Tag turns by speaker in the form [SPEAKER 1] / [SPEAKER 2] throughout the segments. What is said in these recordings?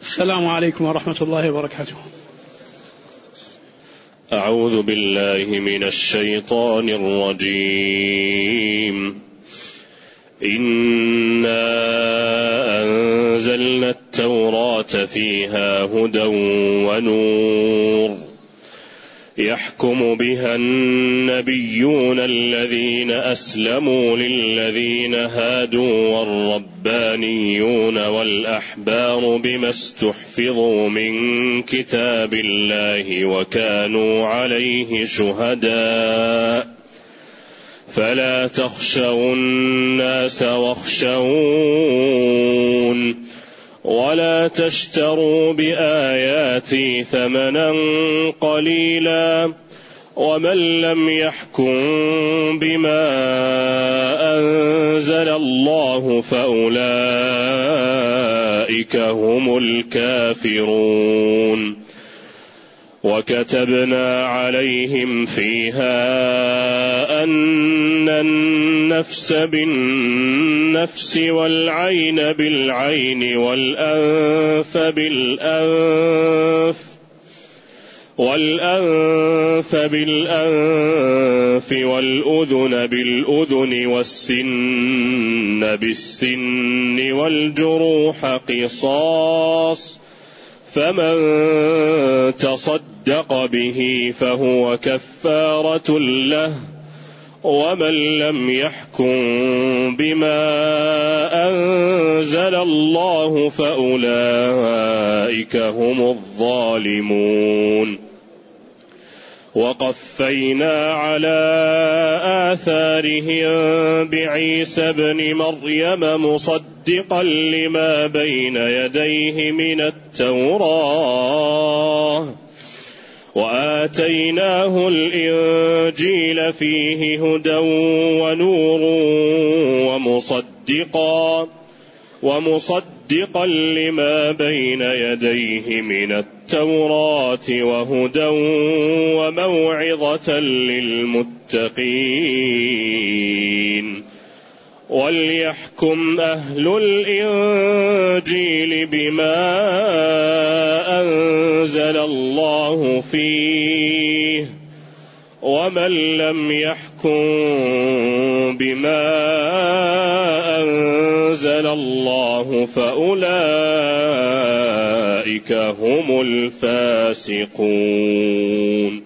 [SPEAKER 1] السلام عليكم ورحمة الله وبركاته.
[SPEAKER 2] أعوذ بالله من الشيطان الرجيم. إنا أنزلنا التوراة فيها هدى ونور يحكم بها النبيون الذين أسلموا للذين هادوا والربانيون والأحبار بما استحفظوا من كتاب الله وكانوا عليه شهداء فلا تخشوا الناس واخشون ولا تشتروا بآياتي ثمنا قليلا ومن لم يحكم بما أنزل الله فأولئك هم الكافرون. وكتبنا عليهم فيها أن النفس بالنفس والعين بالعين والأنف بالأنف والأذن بالأذن والسن بالسن والجروح قصاص فمن تصدق به فهو كفارة له ومن لم يحكم بما أنزل الله فأولئك هم الظالمون. وقفينا على آثارهم بعيسى ابن مريم مصدقا لما بين يديه من التوراة وآتيناه الإنجيل فيه هدى ونور ومصدقا لما بين يديه من التوراة وهدى وموعظة للمتقين. وليحكم أهل الإنجيل بما أنزل الله فيه ومن لم يحكم بما أنزل الله فأولئك هم الفاسقون.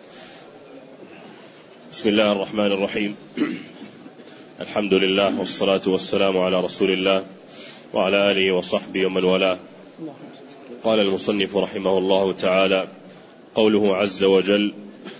[SPEAKER 2] بسم الله الرحمن الرحيم. الحمد لله والصلاة والسلام على رسول الله وعلى آله وصحبه ومن والاه. قال المصنف رحمه الله تعالى: قوله عز وجل: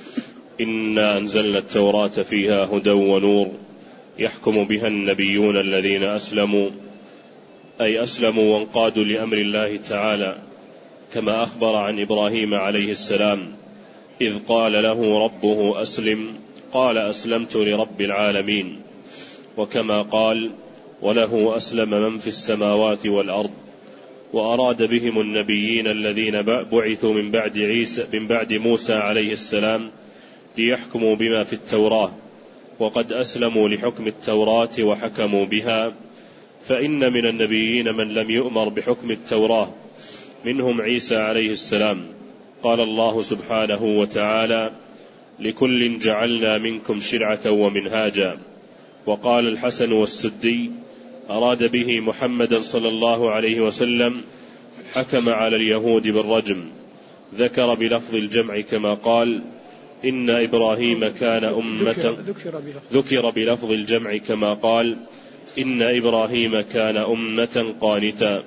[SPEAKER 2] إنا أنزلنا التوراة فيها هدى ونور يحكم بها النبيون الذين أسلموا، أي أسلموا وانقادوا لأمر الله تعالى، كما أخبر عن إبراهيم عليه السلام إذ قال له ربه أسلم قال أسلمت لرب العالمين، وكما قال: وله أسلم من في السماوات والأرض. وأراد بهم النبيين الذين بعثوا من بعد موسى عليه السلام ليحكموا بما في التوراة، وقد أسلموا لحكم التوراة وحكموا بها، فإن من النبيين من لم يؤمر بحكم التوراة، منهم عيسى عليه السلام. قال الله سبحانه وتعالى: لكل جعلنا منكم شرعة ومنهاجا. وقال الحسن والسدي: أراد به محمدا صلى الله عليه وسلم حكم على اليهود بالرجم، ذكر بلفظ الجمع كما قال: إن إبراهيم كان أمة، ذكر بلفظ الجمع كما قال: إن إبراهيم كان أمة قانتا.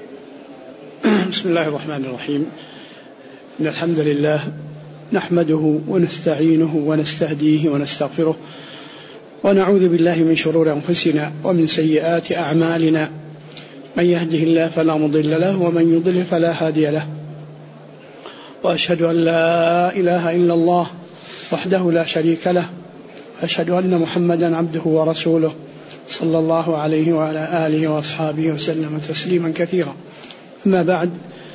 [SPEAKER 1] بسم الله الرحمن الرحيم. إن الحمد لله نحمده ونستعينه ونستهديه ونستغفره، ونعوذ بالله من شرور أنفسنا ومن سيئات أعمالنا، من يهده الله فلا مضل له ومن يضلل فلا هادي له، وأشهد أن لا إله إلا الله وحده لا شريك له، وأشهد أن محمدا عبده ورسوله صلى الله عليه وعلى آله وأصحابه وسلم تسليما كثيرا. أما بعد،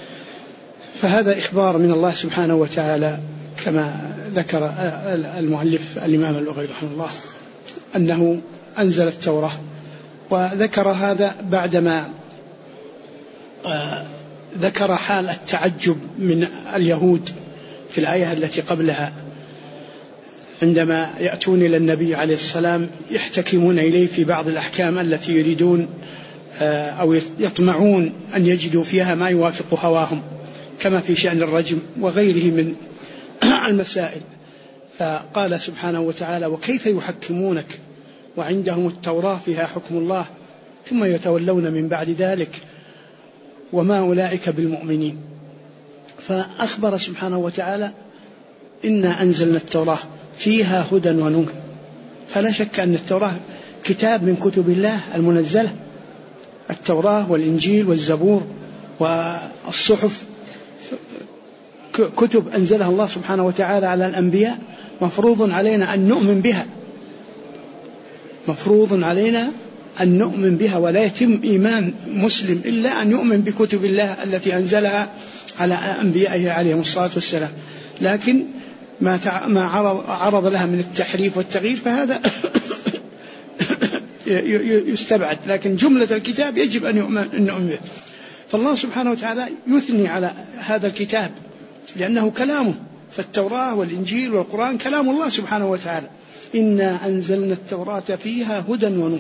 [SPEAKER 1] فهذا إخبار من الله سبحانه وتعالى كما ذكر المؤلف الإمام اللغوي رحمه الله أنه أنزل التوراة، وذكر هذا بعدما ذكر حال التعجب من اليهود في الآية التي قبلها عندما يأتون إلى النبي عليه السلام يحتكمون إليه في بعض الأحكام التي يريدون أو يطمعون أن يجدوا فيها ما يوافق هواهم، كما في شأن الرجم وغيره من المسائل. فقال سبحانه وتعالى: وكيف يحكمونك وعندهم التوراة فيها حكم الله ثم يتولون من بعد ذلك وما أولئك بالمؤمنين. فأخبر سبحانه وتعالى: إنا أنزلنا التوراة فيها هدى ونور. فلا شك أن التوراة كتاب من كتب الله المنزلة، التوراة والإنجيل والزبور والصحف كتب أنزلها الله سبحانه وتعالى على الأنبياء، مفروض علينا أن نؤمن بها، مفروض علينا أن نؤمن بها، ولا يتم إيمان مسلم إلا أن يؤمن بكتب الله التي أنزلها على أنبيائه عليهم الصلاة والسلام. لكن ما عرض لها من التحريف والتغيير فهذا يستبعد، لكن جملة الكتاب يجب أن نؤمن به. فالله سبحانه وتعالى يثني على هذا الكتاب لأنه كلامه، فالتوراة والإنجيل والقرآن كلام الله سبحانه وتعالى. إنا أنزلنا التوراة فيها هدى ونور.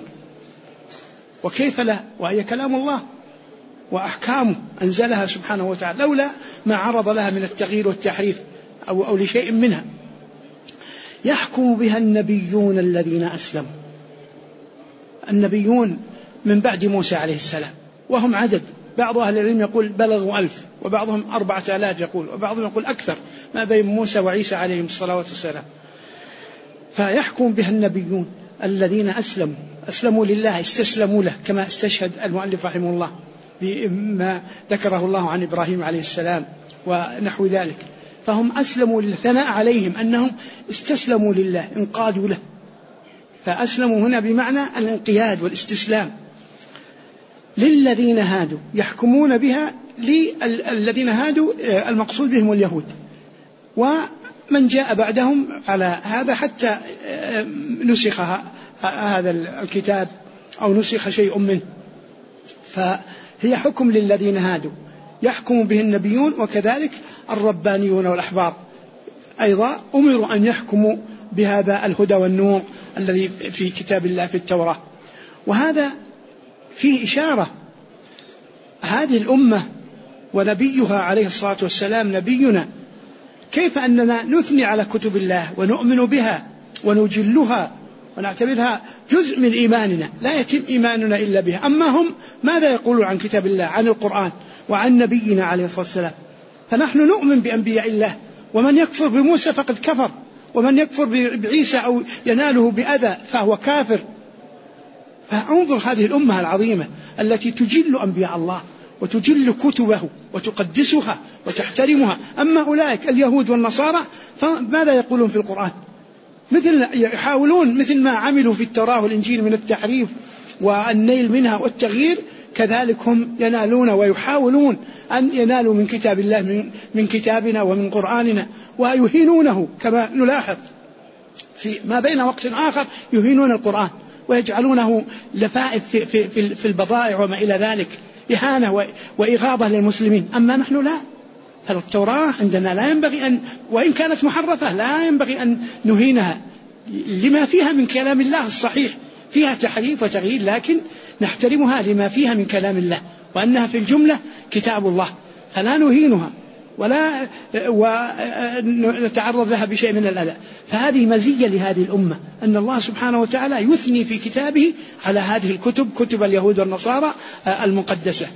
[SPEAKER 1] وكيف لا وهي كلام الله وأحكامه أنزلها سبحانه وتعالى، لولا ما عرض لها من التغيير والتحريف أو لشيء منها. يحكم بها النبيون الذين أسلموا. النبيون من بعد موسى عليه السلام وهم عدد، بعض أهل العلم يقول بلغوا 1000، وبعضهم 4000 يقول، وبعضهم يقول أكثر ما بين موسى وعيسى عليهم الصلاة والسلام. فيحكم بها النبيون الذين أسلموا لله، استسلموا له، كما استشهد المؤلف رحمه الله بما ذكره الله عن إبراهيم عليه السلام ونحو ذلك. فهم أسلموا لله، ثناء عليهم أنهم استسلموا لله، انقادوا له. فأسلموا هنا بمعنى الانقياد والاستسلام. للذين هادوا، يحكمون بها للذين هادوا، المقصود بهم اليهود ومن جاء بعدهم على هذا، حتى نسخ هذا الكتاب أو نسخ شيء منه. فهي حكم للذين هادوا، يحكم به النبيون، وكذلك الربانيون والأحبار أيضا أمروا أن يحكموا بهذا الهدى والنور الذي في كتاب الله في التوراة. وهذا فيه إشارة، هذه الأمة ونبيها عليه الصلاة والسلام نبينا، كيف أننا نثني على كتب الله ونؤمن بها ونجلها ونعتبرها جزء من إيماننا، لا يتم إيماننا إلا بها. أما هم ماذا يقولون عن كتاب الله، عن القرآن وعن نبينا عليه الصلاة والسلام؟ فنحن نؤمن بأنبياء الله، ومن يكفر بموسى فقد كفر، ومن يكفر بعيسى أو يناله بأذى فهو كافر. فانظر هذه الأمة العظيمة التي تجل أنبياء الله وتجل كتبه وتقدسها وتحترمها. أما أولئك اليهود والنصارى فماذا يقولون في القرآن؟ يحاولون مثل ما عملوا في التوراة والإنجيل من التحريف والنيل منها والتغيير، كذلك هم ينالون ويحاولون أن ينالوا من كتاب الله، من كتابنا ومن قرآننا، ويهينونه كما نلاحظ في ما بين وقت آخر، يهينون القرآن ويجعلونه لفائف في البضائع وما إلى ذلك، إهانة وإغاظة للمسلمين. أما نحن لا، فالتوراة عندنا لا ينبغي أن، وإن كانت محرفة لا ينبغي أن نهينها لما فيها من كلام الله الصحيح، فيها تحريف وتغيير، لكن نحترمها لما فيها من كلام الله، وأنها في الجملة كتاب الله، فلا نهينها ولا ونتعرض لها بشيء من الأذى. فهذه مزية لهذه الأمة، أن الله سبحانه وتعالى يثني في كتابه على هذه الكتب، كتب اليهود والنصارى المقدسة.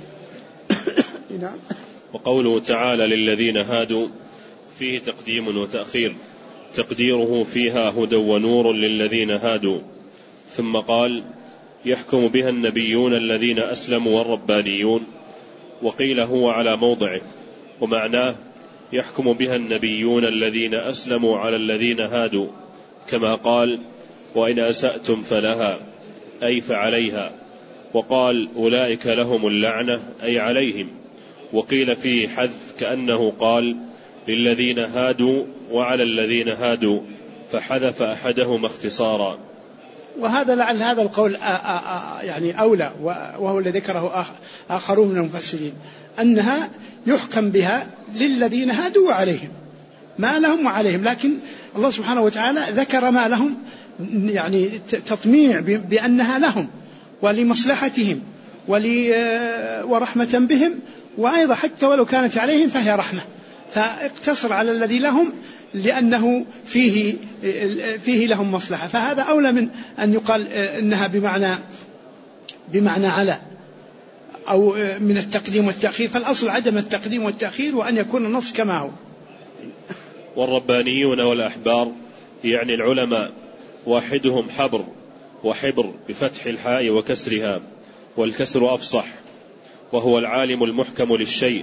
[SPEAKER 2] وقوله تعالى للذين هادوا فيه تقديم وتأخير، تقديره فيها هدى ونور للذين هادوا. ثم قال يحكم بها النبيون الذين أسلموا والربانيون، وقيل هو على موضعه، ومعناه يحكم بها النبيون الذين أسلموا على الذين هادوا، كما قال وإن أسأتم فلها أي فعليها، وقال أولئك لهم اللعنة أي عليهم. وقيل فيه حذف كأنه قال للذين هادوا وعلى الذين هادوا، فحذف أحدهما اختصارا.
[SPEAKER 1] وهذا لعل هذا القول يعني أولى، وهو الذي ذكره آخرون من المفسرين، أنها يحكم بها للذين هادوا عليهم، ما لهم وعليهم، لكن الله سبحانه وتعالى ذكر ما لهم يعني تطميع بأنها لهم ولمصلحتهم ورحمة بهم، وأيضا حتى ولو كانت عليهم فهي رحمة، فاقتصر على الذي لهم لأنه فيه لهم مصلحة. فهذا أولى من أن يقال إنها بمعنى على أو من التقديم والتأخير، فالأصل عدم التقديم والتأخير وأن يكون النص كما هو.
[SPEAKER 2] والربانيون والأحبار يعني العلماء، واحدهم حبر وحبر بفتح الحاء وكسرها، والكسر أفصح، وهو العالم المحكم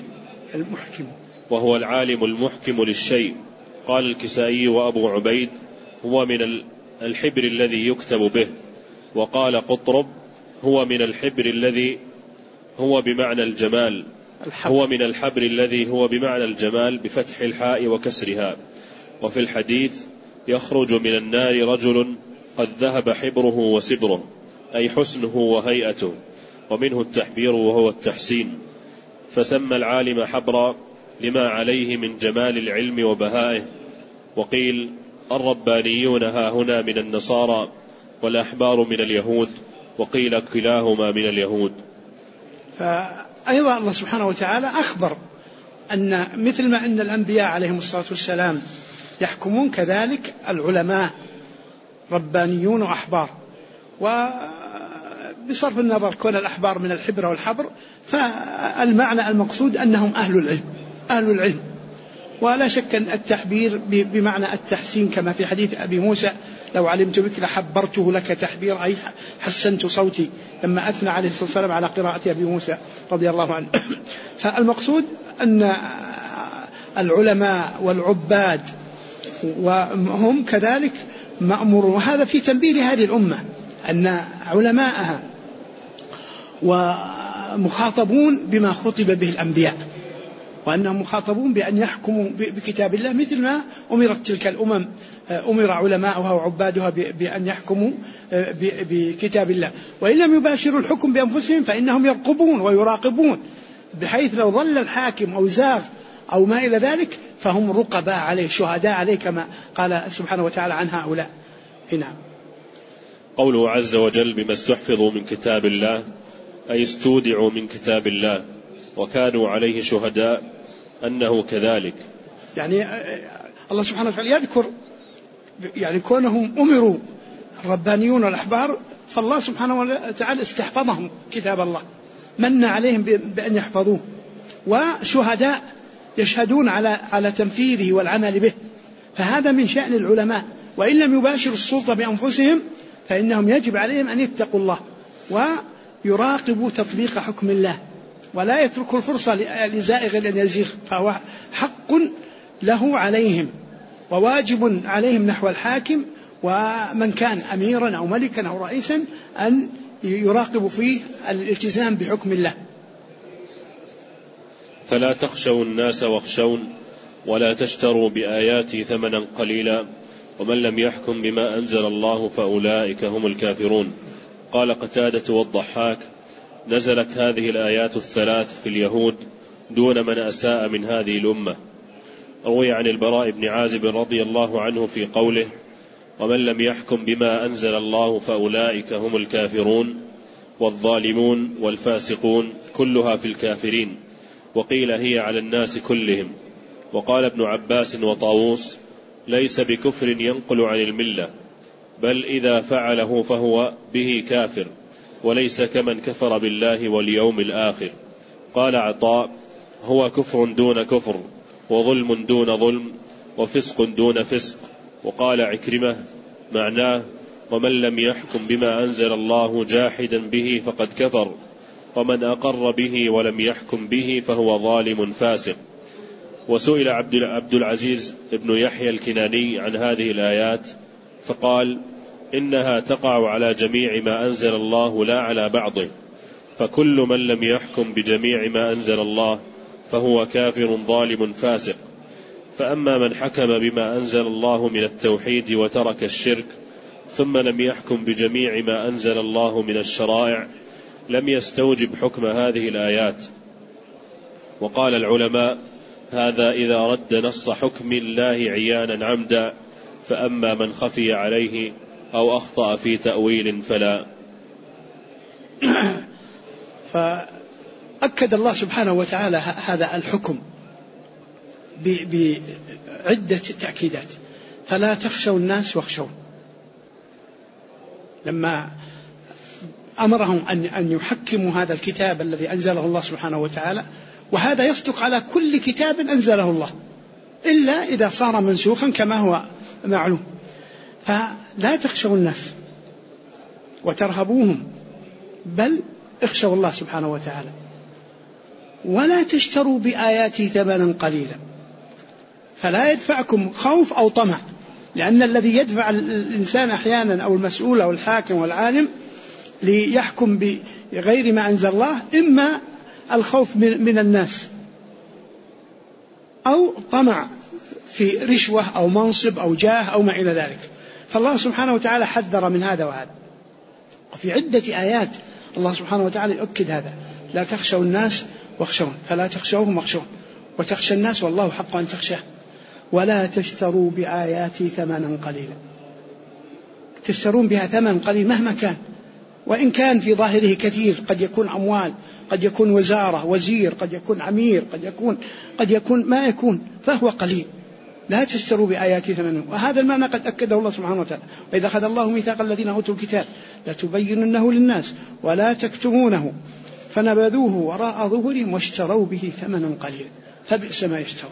[SPEAKER 2] للشيء. قال الكسائي وأبو عبيد هو من الحبر الذي يكتب به. وقال قطرب هو من الحبر الذي هو بمعنى الجمال، هو من الحبر الذي هو بمعنى الجمال بفتح الحاء وكسرها. وفي الحديث يخرج من النار رجل قد ذهب حبره وسبره، أي حسنه وهيئته، ومنه التحبير وهو التحسين. فسمى العالم حبرا لما عليه من جمال العلم وبهائه. وقيل الربانيون ها هنا من النصارى، والأحبار من اليهود، وقيل كلاهما من اليهود.
[SPEAKER 1] فأيضا الله سبحانه وتعالى أخبر أن مثل ما أن الأنبياء عليهم الصلاة والسلام يحكمون، كذلك العلماء ربانيون وأحبار. وبصرف النظر كون الأحبار من الحبر والحبر، فالمعنى المقصود أنهم أهل العلم. ولا شك أن التحبير بمعنى التحسين، كما في حديث أبي موسى لو علمت بك لحبرته لك تحبير، أي حسنت صوتي، لما أثنى عليه الصلاة والسلام على قراءة أبي موسى رضي الله عنه. فالمقصود أن العلماء والعباد وهم كذلك مأمورون، وهذا في تنبيه لهذه الأمة أن علماءها ومخاطبون بما خطب به الأنبياء، وأنهم مخاطبون بأن يحكموا بكتاب الله مثل ما أمرت تلك الأمم، أمر علماؤها وعبادها بأن يحكموا بكتاب الله. وإن لم يباشروا الحكم بأنفسهم فإنهم يرقبون ويراقبون، بحيث لو ظل الحاكم أو زاغ أو ما إلى ذلك فهم رقباء عليه، شهداء عليه، كما قال سبحانه وتعالى عن هؤلاء. هنا
[SPEAKER 2] قوله عز وجل بما استحفظوا من كتاب الله، أي استودعوا من كتاب الله وكانوا عليه شهداء، أنه كذلك.
[SPEAKER 1] يعني الله سبحانه وتعالى يذكر يعني كونهم أمروا الربانيون والأحبار، فالله سبحانه وتعالى استحفظهم كتاب الله، من عليهم بأن يحفظوه، وشهداء يشهدون على تنفيذه والعمل به. فهذا من شأن العلماء، وإن لم يباشروا السلطة بأنفسهم فإنهم يجب عليهم أن يتقوا الله ويراقبوا تطبيق حكم الله، ولا يتركوا الفرصة لزائغ أن يزيغ، فهو حق له عليهم وواجب عليهم نحو الحاكم ومن كان أميرا أو ملكا أو رئيسا أن يراقب فيه الالتزام بحكم الله.
[SPEAKER 2] فلا تخشوا الناس واخشون ولا تشتروا بآياتي ثمنا قليلا ومن لم يحكم بما أنزل الله فأولئك هم الكافرون. قال قتادة والضحاك نزلت هذه الآيات الثلاث في اليهود دون من أساء من هذه الأمة. روي عن البراء بن عازب رضي الله عنه في قوله ومن لم يحكم بما أنزل الله فأولئك هم الكافرون والظالمون والفاسقون، كلها في الكافرين، وقيل هي على الناس كلهم. وقال ابن عباس وطاووس ليس بكفر ينقل عن الملة، بل إذا فعله فهو به كافر، وليس كمن كفر بالله واليوم الآخر. قال عطاء هو كفر دون كفر، وظلم دون ظلم، وفسق دون فسق. وقال عكرمة معناه ومن لم يحكم بما أنزل الله جاحدا به فقد كفر، ومن أقر به ولم يحكم به فهو ظالم فاسق. وسئل عبد العزيز بن يحيى الكناني عن هذه الآيات فقال إنها تقع على جميع ما أنزل الله لا على بعضه، فكل من لم يحكم بجميع ما أنزل الله فهو كافر ظالم فاسق. فأما من حكم بما أنزل الله من التوحيد وترك الشرك ثم لم يحكم بجميع ما أنزل الله من الشرائع لم يستوجب حكم هذه الآيات. وقال العلماء: هذا إذا رد نص حكم الله عيانا عمدا، فأما من خفي عليه أو أخطأ في تأويل فلا.
[SPEAKER 1] فأكد الله سبحانه وتعالى هذا الحكم بعدة تأكيدات. فلا تخشوا الناس واخشون، لما أمرهم أن يحكموا هذا الكتاب الذي أنزله الله سبحانه وتعالى، وهذا يصدق على كل كتاب أنزله الله إلا إذا صار منسوخا كما هو معلوم. فلا تخشوا الناس وترهبوهم، بل اخشوا الله سبحانه وتعالى، ولا تشتروا بآياتي ثمنا قليلا. فلا يدفعكم خوف أو طمع، لأن الذي يدفع الإنسان أحيانا أو المسؤول أو الحاكم والعالم ليحكم بغير ما أنزل الله إما الخوف من الناس أو طمع في رشوة أو منصب أو جاه أو ما إلى ذلك. فالله سبحانه وتعالى حذر من هذا وهذا. وفي عدة آيات الله سبحانه وتعالى يؤكد هذا: لا تخشوا الناس واخشون، فلا تخشوهم واخشون، وتخشى الناس والله حق أن تخشاه، ولا تشتروا بآياتي ثمنا قليلا. تشترون بها ثمن قليل مهما كان، وإن كان في ظاهره كثير، قد يكون أموال، قد يكون وزارة، وزير، قد يكون أمير، قد يكون ما يكون، فهو قليل. لا تشتروا بآياتي ثمنا. وهذا المعنى قد أكده الله سبحانه وتعالى: وإذا أخذ الله ميثاق الذين أوتوا الكتاب لتبيننه للناس ولا تكتمونه فنبذوه وراء ظهورهم واشتروا به ثمنا قليلا فبئس ما يشترون.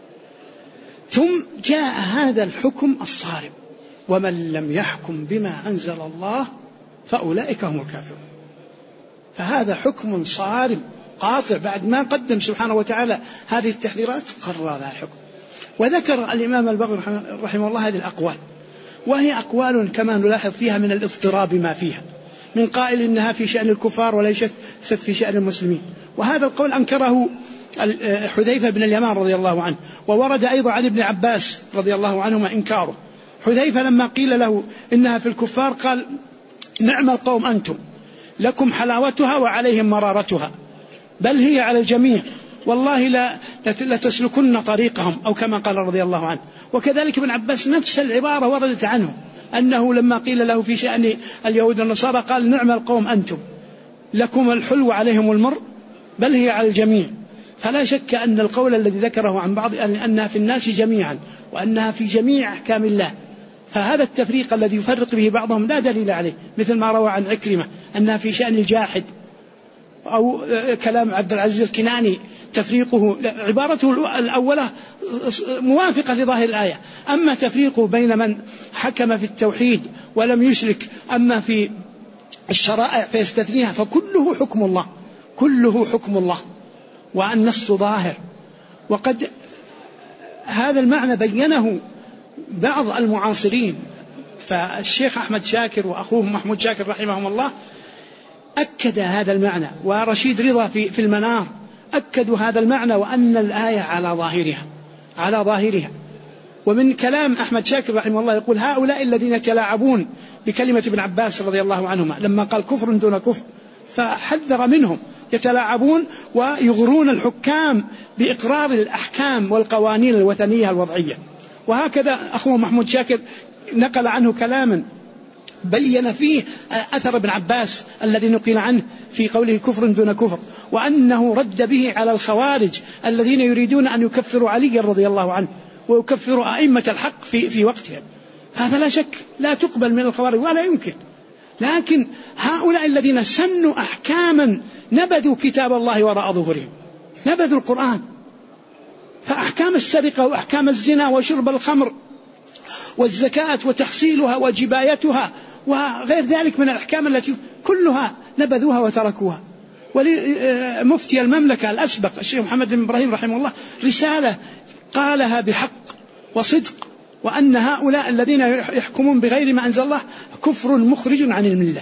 [SPEAKER 1] ثم جاء هذا الحكم الصارم: ومن لم يحكم بما أنزل الله فأولئك هم الكافرون. فهذا حكم صارم قاطع، بعد ما قدم سبحانه وتعالى هذه التحذيرات قرر هذا الحكم. وذكر الإمام البغوي رحمه الله هذه الأقوال، وهي أقوال كما نلاحظ فيها من الاضطراب ما فيها، من قائل إنها في شأن الكفار وليست في شأن المسلمين. وهذا القول أنكره حذيفة بن اليمان رضي الله عنه، وورد أيضا عن ابن عباس رضي الله عنهما إنكاره. حذيفة لما قيل له إنها في الكفار قال: نعم القوم أنتم، لكم حلاوتها وعليهم مرارتها، بل هي على الجميع، والله لتسلكن طريقهم، أو كما قال رضي الله عنه. وكذلك ابن عباس نفس العبارة وردت عنه، أنه لما قيل له في شأن اليهود والنصارى قال: نعم القوم أنتم، لكم الحلو عليهم المر، بل هي على الجميع. فلا شك أن القول الذي ذكره عن بعض أنها في الناس جميعا، وأنها في جميع أحكام الله، فهذا التفريق الذي يفرق به بعضهم لا دليل عليه، مثل ما روى عن عكرمة أنها في شأن الجاحد، أو كلام عبد العزيز الكناني تفريقه عبارته الأولى موافقة لظاهر الآية. أما تفريقه بين من حكم في التوحيد ولم يشرك، أما في الشرائع فيستثنيها، فكله حكم الله، كله حكم الله، والنص ظاهر. وقد هذا المعنى بينه بعض المعاصرين، فالشيخ أحمد شاكر وأخوه محمود شاكر رحمهم الله أكد هذا المعنى، ورشيد رضا في المنار أكدوا هذا المعنى، وأن الآية على ظاهرها. ومن كلام أحمد شاكر رحمه الله يقول: هؤلاء الذين يتلاعبون بكلمة ابن عباس رضي الله عنهما لما قال كفر دون كفر، فحذر منهم، يتلاعبون ويغرون الحكام بإقرار الأحكام والقوانين الوثنية الوضعية. وهكذا أخوه محمود شاكر نقل عنه كلاما بين فيه أثر ابن عباس الذي نقل عنه في قوله كفر دون كفر، وأنه رد به على الخوارج الذين يريدون أن يكفروا علي رضي الله عنه ويكفروا أئمة الحق في وقتهم. هذا لا شك لا تقبل من الخوارج ولا يمكن. لكن هؤلاء الذين سنوا أحكاما نبذوا كتاب الله وراء ظهورهم، نبذوا القرآن، فأحكام السرقة وأحكام الزنا وشرب الخمر والزكاة وتحصيلها وجبايتها وغير ذلك من الأحكام التي كلها نبذوها وتركوها. ولمفتي المملكة الأسبق الشيخ محمد بن إبراهيم رحمه الله رسالة قالها بحق وصدق، وأن هؤلاء الذين يحكمون بغير ما أنزل الله كفر مخرج عن الملة،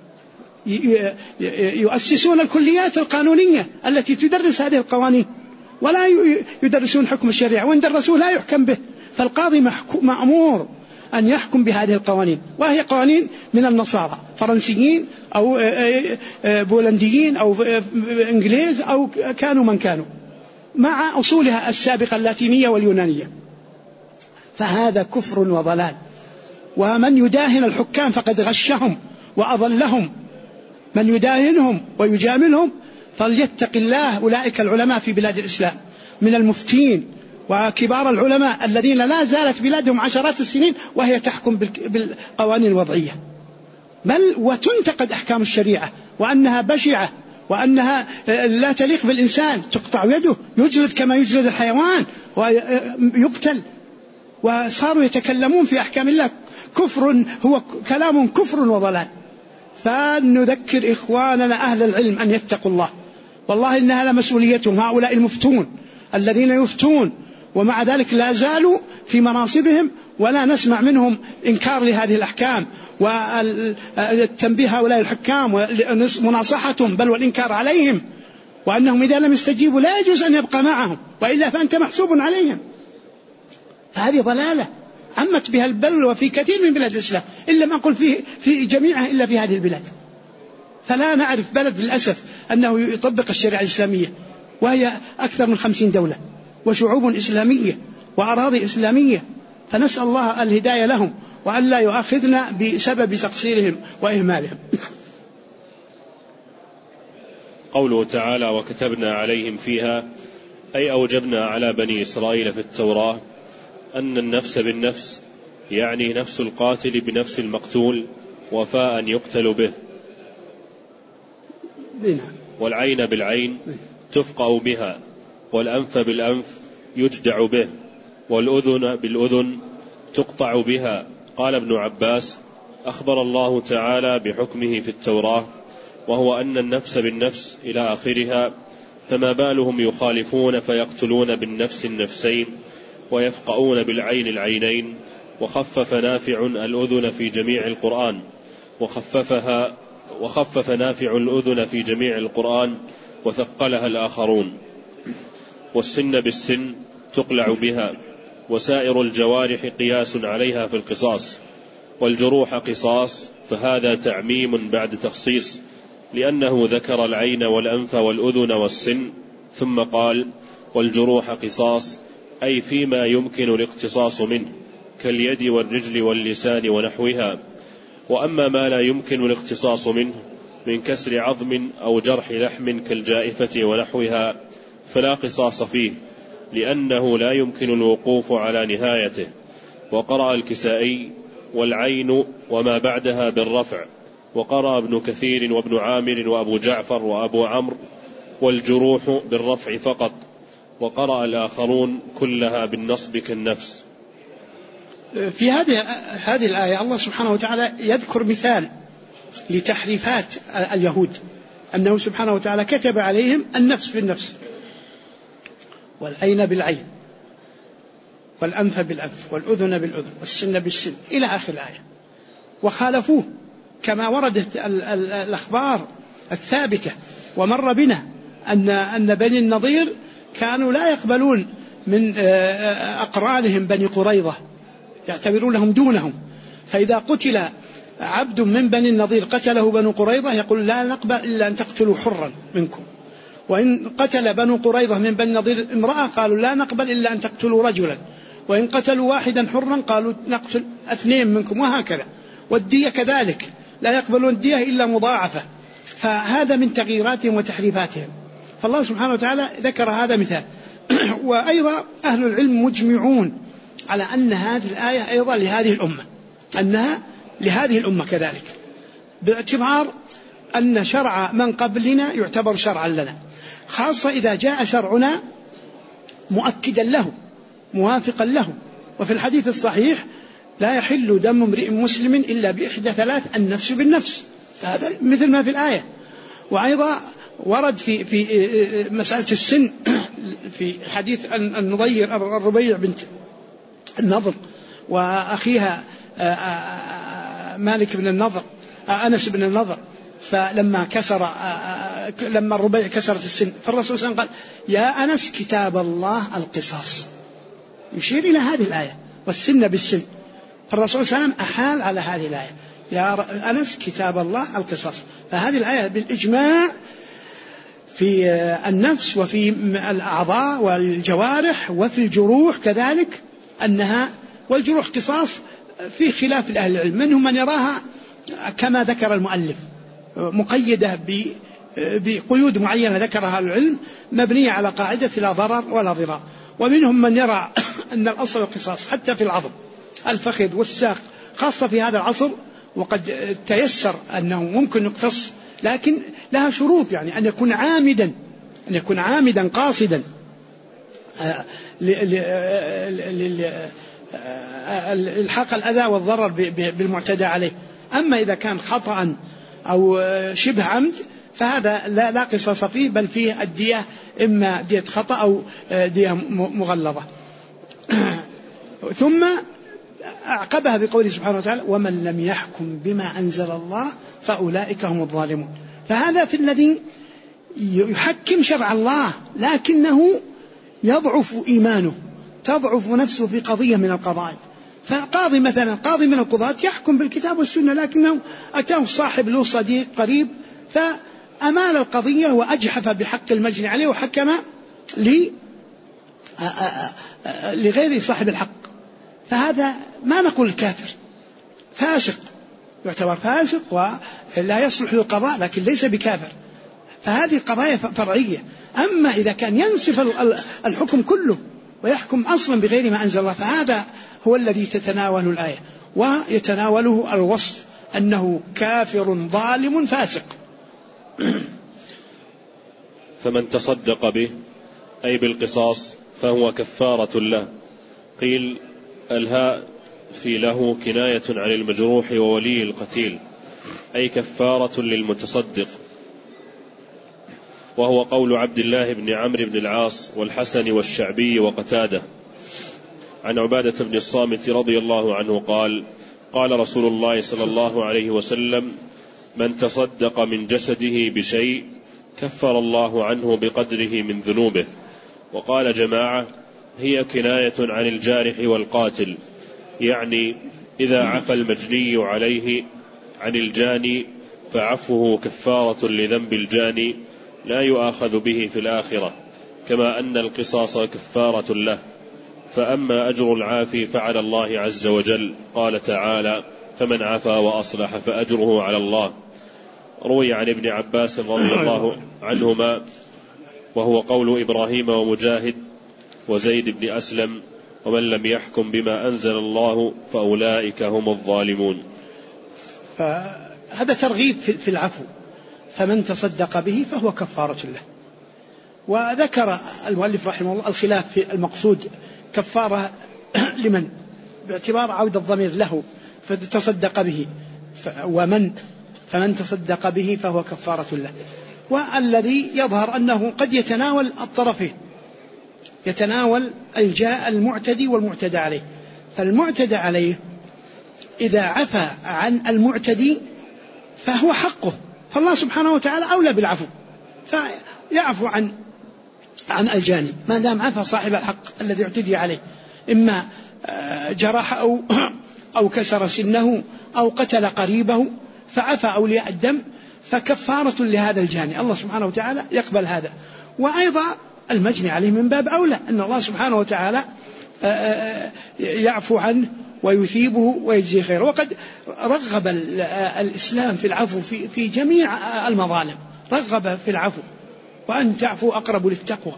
[SPEAKER 1] يؤسسون الكليات القانونية التي تدرس هذه القوانين، ولا يدرسون حكم الشريعة، وإن درسوه لا يحكم به. فالقاضي مأمور أن يحكم بهذه القوانين، وهي قوانين من النصارى، فرنسيين أو بولنديين أو إنجليز أو كانوا من كانوا، مع أصولها السابقة اللاتينية واليونانية. فهذا كفر وضلال، ومن يداهن الحكام فقد غشهم وأضلهم. من يداهنهم ويجاملهم فليتق الله. أولئك العلماء في بلاد الإسلام من المفتين وكبار العلماء الذين لا زالت بلادهم عشرات السنين وهي تحكم بالقوانين الوضعية، بل وتنتقد أحكام الشريعة وأنها بشعة وأنها لا تليق بالإنسان، تقطع يده، يجلد كما يجلد الحيوان ويقتل. وصاروا يتكلمون في أحكام الله كفر، هو كلام كفر وضلال. فنذكر إخواننا أهل العلم أن يتقوا الله، والله إنها لمسؤوليتهم. هؤلاء المفتون الذين يفتون ومع ذلك لا زالوا في مناصبهم، ولا نسمع منهم إنكار لهذه الأحكام والتنبيه هؤلاء الحكام ومناصحتهم، بل والإنكار عليهم، وأنهم إذا لم يستجيبوا لا يجوز أن يبقى معهم، وإلا فأنت محسوب عليهم. فهذه ضلالة عمت بها البلوى في كثير من بلاد الإسلام، إلا ما أقول في جميعها إلا في هذه البلاد. فلا نعرف بلد للأسف أنه يطبق الشريعة الإسلامية، وهي أكثر من 50 دولة وشعوب إسلامية وأراضي إسلامية. فنسأل الله الهداية لهم وأن لا يؤاخذنا بسبب تقصيرهم وإهمالهم.
[SPEAKER 2] قوله تعالى: وكتبنا عليهم فيها، أي أوجبنا على بني إسرائيل في التوراة أن النفس بالنفس، يعني نفس القاتل بنفس المقتول وفاء يقتل به، والعين بالعين تفقأ بها، والأنف بالأنف يجدع به، والأذن بالأذن تقطع بها. قال ابن عباس: أخبر الله تعالى بحكمه في التوراة، وهو أن النفس بالنفس إلى آخرها، فما بالهم يخالفون فيقتلون بالنفس النفسين ويفقؤون بالعين العينين. وخفف نافع الأذن في جميع القرآن، وخفف نافع الأذن في جميع القرآن وثقلها الآخرون. والسن بالسن تقلع بها، وسائر الجوارح قياس عليها في القصاص، والجروح قصاص، فهذا تعميم بعد تخصيص، لأنه ذكر العين والأنف والأذن والسن ثم قال: والجروح قصاص، أي فيما يمكن الاقتصاص منه، كاليد والرجل واللسان ونحوها. وأما ما لا يمكن الاقتصاص منه من كسر عظم أو جرح لحم كالجائفة ونحوها فلا قصاص فيه، لأنه لا يمكن الوقوف على نهايته. وقرأ الكسائي: والعين وما بعدها بالرفع. وقرأ ابن كثير وابن عامر وأبو جعفر وأبو عمرو: والجروح بالرفع فقط. وقرأ الآخرون كلها بالنصب كالنفس.
[SPEAKER 1] في هذه الآية الله سبحانه وتعالى يذكر مثال لتحريفات اليهود، أنه سبحانه وتعالى كتب عليهم النفس بالنفس، والعين بالعين، والأنف بالأنف، والأذن بالأذن، والسن بالسن، إلى آخر الآية. وخالفوه كما وردت الأخبار الثابتة ومر بنا أن بني النضير كانوا لا يقبلون من أقرانهم بني قريظة، يعتبرونهم دونهم. فإذا قتل عبد من بني النضير قتله بنو قريظة يقول: لا نقبل إلا أن تقتلوا حرا منكم. وإن قتل بنو قريظة من بني النضير امرأة قالوا: لا نقبل إلا أن تقتلوا رجلا. وإن قتلوا واحدا حرا قالوا: نقتل 2 منكم، وهكذا. والدية كذلك، لا يقبلون الدية إلا مضاعفة. فهذا من تغييراتهم وتحريفاتهم. فالله سبحانه وتعالى ذكر هذا مثال. وأيضا أهل العلم مجمعون على أن هذه الآية أيضا لهذه الأمة، أنها لهذه الأمة كذلك، باعتبار أن شرع من قبلنا يعتبر شرعا لنا، خاصة إذا جاء شرعنا مؤكدا له موافقا له. وفي الحديث الصحيح: لا يحل دم امرئ مسلم إلا بإحدى 3: النفس بالنفس. هذا مثل ما في الآية. وأيضا ورد في مسألة السن في حديث النضير الربيع بنت النضر وأخيها مالك بن النضر أنس بن النضر، فلما لما الربيع كسرت السن، فالرسول صلى الله عليه وسلم قال: يا أنس كتاب الله القصاص، يشير إلى هذه الآية: والسن بالسن. فالرسول صلى الله عليه وسلم أحال على هذه الآية: يا أنس كتاب الله القصاص. فهذه الآية بالإجماع في النفس وفي الأعضاء والجوارح وفي الجروح كذلك أنها، والجروح قصاص في خلاف لأهل العلم، منهم من يراها كما ذكر المؤلف مقيدة بقيود معينة ذكرها العلم مبنية على قاعدة لا ضرر ولا ضرار، ومنهم من يرى أن الأصل القصاص حتى في العظم الفخذ والساق، خاصة في هذا العصر وقد تيسر أنه ممكن يقتص، لكن لها شروط، يعني أن يكون عامدا قاصدا الحق الأذى والضرر بالمعتدى عليه. أما إذا كان خطأ أو شبه عمد فهذا لا قصاص فيه، بل فيه الدية، إما دية خطأ أو دية مغلظة. ثم أعقبها بقوله سبحانه وتعالى: ومن لم يحكم بما أنزل الله فأولئك هم الظالمون. فهذا في الذي يحكم شرع الله لكنه يضعف إيمانه، تضعف نفسه في قضية من القضايا. فقاضي مثلا، قاضي من القضاة يحكم بالكتاب والسنة، لكنه أتاه صاحب له صديق قريب فأمال القضية وأجحف بحق المجني عليه وحكم لغير صاحب الحق، فهذا ما نقول كافر، فاسق، يعتبر فاسق ولا يصلح للقضاء لكن ليس بكافر. فهذه قضايا فرعية. أما إذا كان ينصف الحكم كله ويحكم أصلا بغير ما أنزل الله، فهذا هو الذي تتناول الآية ويتناوله الوصف أنه كافر ظالم فاسق.
[SPEAKER 2] فمن تصدق به أي بالقصاص فهو كفارة له. قيل الهاء في له كناية عن المجروح وولي القتيل، أي كفارة للمتصدق، وهو قول عبد الله بن عمرو بن العاص والحسن والشعبي وقتادة. عن عبادة بن الصامت رضي الله عنه قال: قال رسول الله صلى الله عليه وسلم: من تصدق من جسده بشيء كفر الله عنه بقدره من ذنوبه. وقال جماعة: هي كناية عن الجارح والقاتل، يعني إذا عفى المجني عليه عن الجاني فعفوه كفارة لذنب الجاني لا يؤاخذ به في الآخرة، كما أن القصاص كفارة له. فأما أجر العافي فعلى الله عز وجل، قال تعالى: فمن عفا وأصلح فأجره على الله. روي عن ابن عباس رضي الله عنهما، وهو قول إبراهيم ومجاهد وزيد بن أسلم: ومن لم يحكم بما أنزل الله فأولئك هم الظالمون.
[SPEAKER 1] فهذا ترغيب في العفو، فمن تصدق به فهو كفارة له. وذكر المؤلف رحمه الله الخلاف في المقصود كفارة لمن، باعتبار عود الضمير له، فتصدق به فمن تصدق به فهو كفارة له. والذي يظهر أنه قد يتناول الطرفين، يتناول المعتدي والمعتدى عليه. فالمعتدى عليه إذا عفى عن المعتدي فهو حقه، فالله سبحانه وتعالى أولى بالعفو، فيعفو عن الجاني ما دام عفى صاحب الحق الذي اعتدي عليه، إما جرح أو كسر سنه أو قتل قريبه فعفى أولياء الدم، فكفارة لهذا الجاني الله سبحانه وتعالى يقبل هذا. وأيضا المجني عليه من باب أولى، أن الله سبحانه وتعالى يعفو عنه ويثيبه ويجزي خيره. وقد رغب الإسلام في العفو في جميع المظالم، رغب في العفو، وأن تعفو أقرب للتقوى.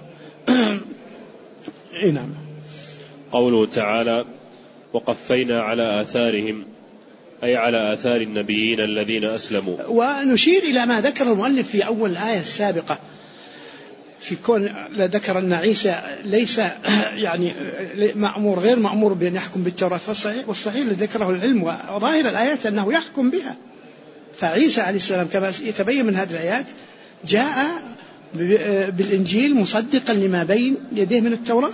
[SPEAKER 1] نعم.
[SPEAKER 2] قوله تعالى: وقفينا على آثارهم، أي على آثار النبيين الذين أسلموا.
[SPEAKER 1] ونشير إلى ما ذكر المؤلف في أول الآية السابقة في كون ذكر أن عيسى ليس يعني مأمور غير مأمور بأن يحكم بالتوراة، والصحيح الذي ذكره العلم وظاهر الآيات أنه يحكم بها. فعيسى عليه السلام كما يتبين من هذه الآيات جاء بالإنجيل مصدقا لما بين يديه من التوراة،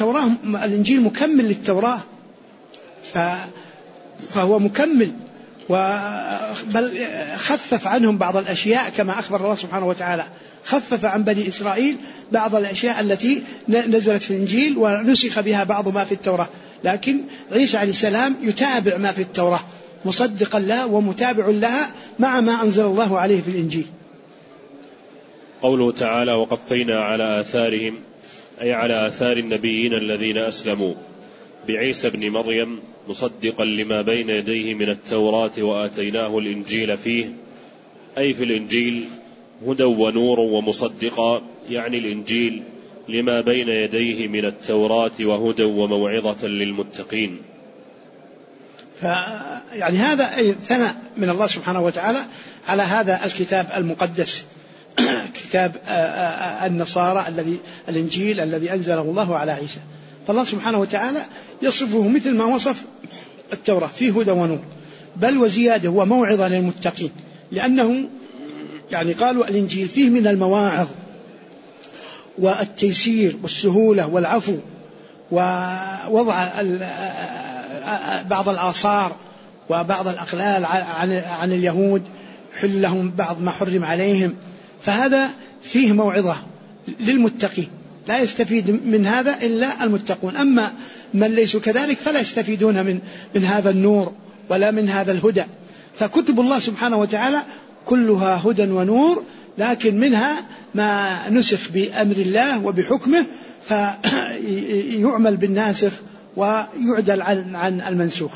[SPEAKER 1] الإنجيل مكمل للتوراة، فهو مكمل بل خفف عنهم بعض الأشياء كما أخبر الله سبحانه وتعالى، خفف عن بني إسرائيل بعض الأشياء التي نزلت في الإنجيل ونسخ بها بعض ما في التوراة، لكن عيسى عليه السلام يتابع ما في التوراة مصدقا لها ومتابع لها مع ما أنزل الله عليه في الإنجيل.
[SPEAKER 2] قوله تعالى وقفينا على آثارهم أي على آثار النبيين الذين أسلموا بعيسى ابن مريم مصدقا لما بين يديه من التوراة وآتيناه الإنجيل فيه، أي في الإنجيل هدى ونور ومصدقا، يعني الإنجيل لما بين يديه من التوراة وهدى وموعظة للمتقين.
[SPEAKER 1] يعني هذا أي ثناء من الله سبحانه وتعالى على هذا الكتاب المقدس كتاب النصارى الإنجيل الذي أنزله الله على عيسى. فالله سبحانه وتعالى يصفه مثل ما وصف التوراة فيه هدى ونور، بل وزيادة وموعظة للمتقين، لأنه يعني قالوا الإنجيل فيه من المواعظ والتيسير والسهولة والعفو ووضع بعض الآثار وبعض الأقلال عن اليهود، حل لهم بعض ما حرم عليهم، فهذا فيه موعظة للمتقين، لا يستفيد من هذا إلا المتقون، أما من ليسوا كذلك فلا يستفيدون من هذا النور ولا من هذا الهدى. فكتب الله سبحانه وتعالى كلها هدى ونور، لكن منها ما نسخ بأمر الله وبحكمه فيعمل بالناسخ ويعدل عن المنسوخ.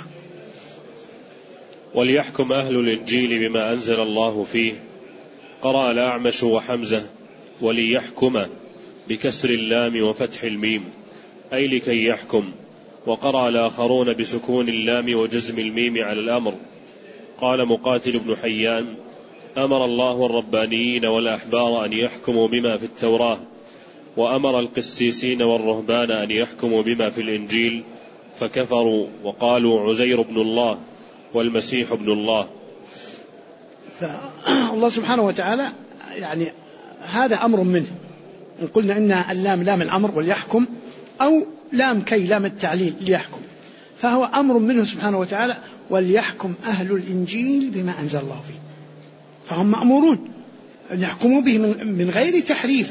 [SPEAKER 2] وليحكم أهل الإنجيل بما أنزل الله فيه، قرأ الأعمش وحمزة وليحكم بكسر اللام وفتح الميم أي لكي يحكم، وقرأ الآخرون بسكون اللام وجزم الميم على الأمر. قال مقاتل بن حيان أمر الله الربانيين والأحبار أن يحكموا بما في التوراة، وأمر القسيسين والرهبان أن يحكموا بما في الإنجيل فكفروا وقالوا عزير بن الله والمسيح ابن الله.
[SPEAKER 1] فالله سبحانه وتعالى يعني هذا أمر منه، إن قلنا إن اللام لام الأمر وليحكم، أو لام كي لام التعليل ليحكم، فهو أمر منه سبحانه وتعالى وليحكم أهل الإنجيل بما أنزل الله فيه، فهم مأمورون أن يحكموا به من غير تحريف،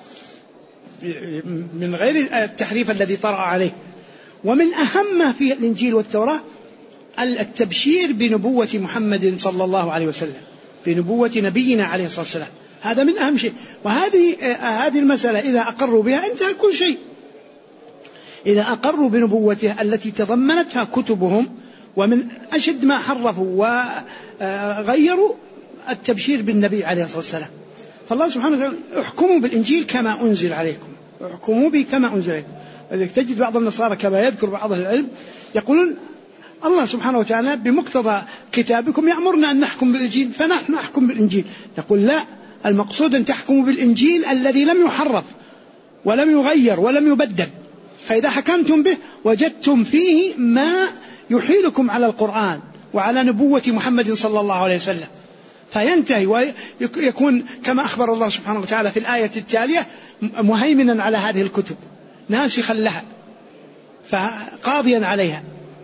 [SPEAKER 1] من غير التحريف الذي طرأ عليه. ومن أهم ما في الإنجيل والتوراة التبشير بنبوة محمد صلى الله عليه وسلم، بنبوة نبينا عليه الصلاة والسلام، هذا من أهم شيء. وهذه المسألة إذا أقروا بها انتهى كل شيء، إذا أقروا بنبوته التي تضمنتها كتبهم، ومن أشد ما حرفوا وغيروا التبشير بالنبي عليه الصلاة والسلام. فالله سبحانه وتعالى احكموا بالإنجيل كما أنزل عليكم، احكموا به كما أنزل عليكم. ولذلك تجد بعض النصارى كما يذكر بعض أهل العلم يقولون الله سبحانه وتعالى بمقتضى كتابكم يأمرنا أن نحكم بالإنجيل فنحن نحكم بالإنجيل. يقول لا، المقصود أن تحكموا بالإنجيل الذي لم يحرف ولم يغير ولم يبدل، فإذا حكمتم به وجدتم فيه ما يحيلكم على القرآن وعلى نبوة محمد صلى الله عليه وسلم، فينتهي ويكون كما أخبر الله سبحانه وتعالى في الآية التالية مهيمنا على هذه الكتب ناسخا لها فقاضيا عليها.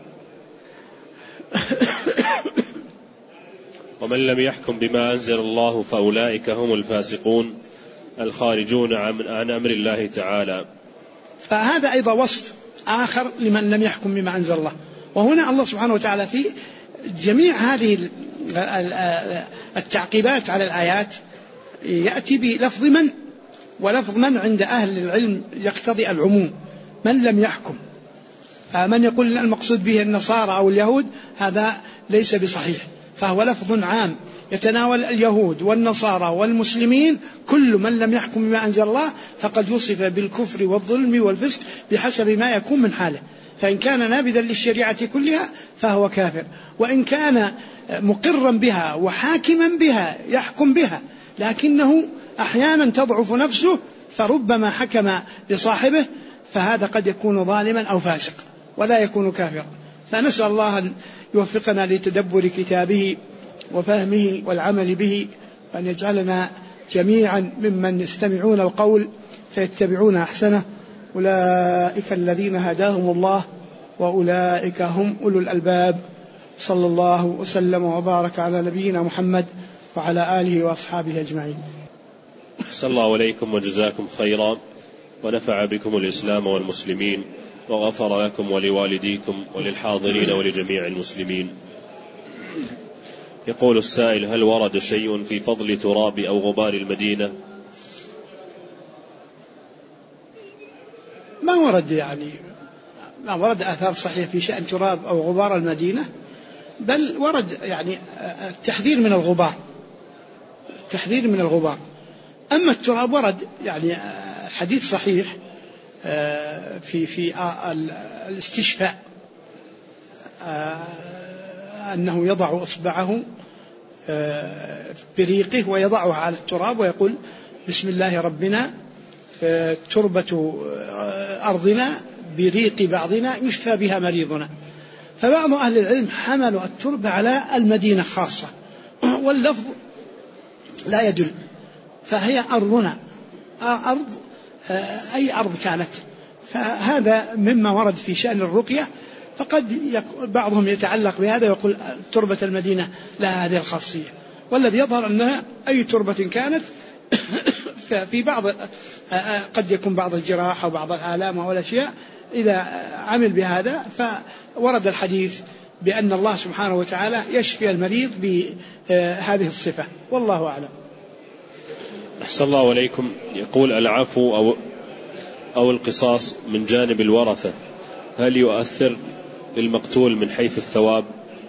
[SPEAKER 2] ومن لم يحكم بما أنزل الله فأولئك هم الفاسقون الخارجون عن أمر الله تعالى.
[SPEAKER 1] فهذا أيضا وصف آخر لمن لم يحكم بما أنزل الله. وهنا الله سبحانه وتعالى في جميع هذه التعقيبات على الآيات يأتي بلفظ من، ولفظ من عند أهل العلم يقتضي العموم، من لم يحكم. من يقول المقصود به النصارى أو اليهود هذا ليس بصحيح، فهو لفظ عام يتناول اليهود والنصارى والمسلمين، كل من لم يحكم بما أنزل الله فقد وصف بالكفر والظلم والفسق بحسب ما يكون من حاله، فإن كان نابذا للشريعة كلها فهو كافر، وإن كان مقرا بها وحاكما بها يحكم بها لكنه أحيانا تضعف نفسه فربما حكم لصاحبه، فهذا قد يكون ظالما أو فاسق ولا يكون كافرا. فنسأل الله أن يوفقنا لتدبر كتابه وفهمه والعمل به، وأن يجعلنا جميعا ممن يستمعون القول فيتبعون أحسنه. أولئك الذين هداهم الله وأولئك هم أولو الألباب. صلى الله وسلم وبارك على نبينا محمد وعلى آله وأصحابه أجمعين.
[SPEAKER 2] أحسن الله إليكم وجزاكم خيرا ونفع بكم الإسلام والمسلمين وغفر لكم ولوالديكم وللحاضرين ولجميع المسلمين. يقول السائل: هل ورد شيء في فضل تراب أو غبار المدينة؟
[SPEAKER 1] ما ورد آثار صحيحة في شأن تراب أو غبار المدينة، بل ورد التحذير من الغبار. أما التراب ورد حديث صحيح في الاستشفاء أنه يضع إصبعه بريقه ويضعها على التراب ويقول: بسم الله ربنا تربة أرضنا بريق بعضنا يشفى بها مريضنا. فبعض أهل العلم حملوا التربة على المدينة خاصة، واللفظ لا يدل، فهي أرضنا، أرض أي أرض كانت. فهذا مما ورد في شأن الرقية، فقد بعضهم يتعلق بهذا ويقول تربة المدينة لها هذه الخاصية، والذي يظهر أنها أي تربة كانت. في بعض قد يكون بعض الجراح أو بعض الآلام أو الأشياء إذا عمل بهذا، فورد الحديث بأن الله سبحانه وتعالى يشفي المريض بهذه الصفة، والله أعلم.
[SPEAKER 2] أحسن الله إليكم. يقول: العفو أو القصاص من جانب الورثة هل يؤثر للمقتول من حيث الثواب؟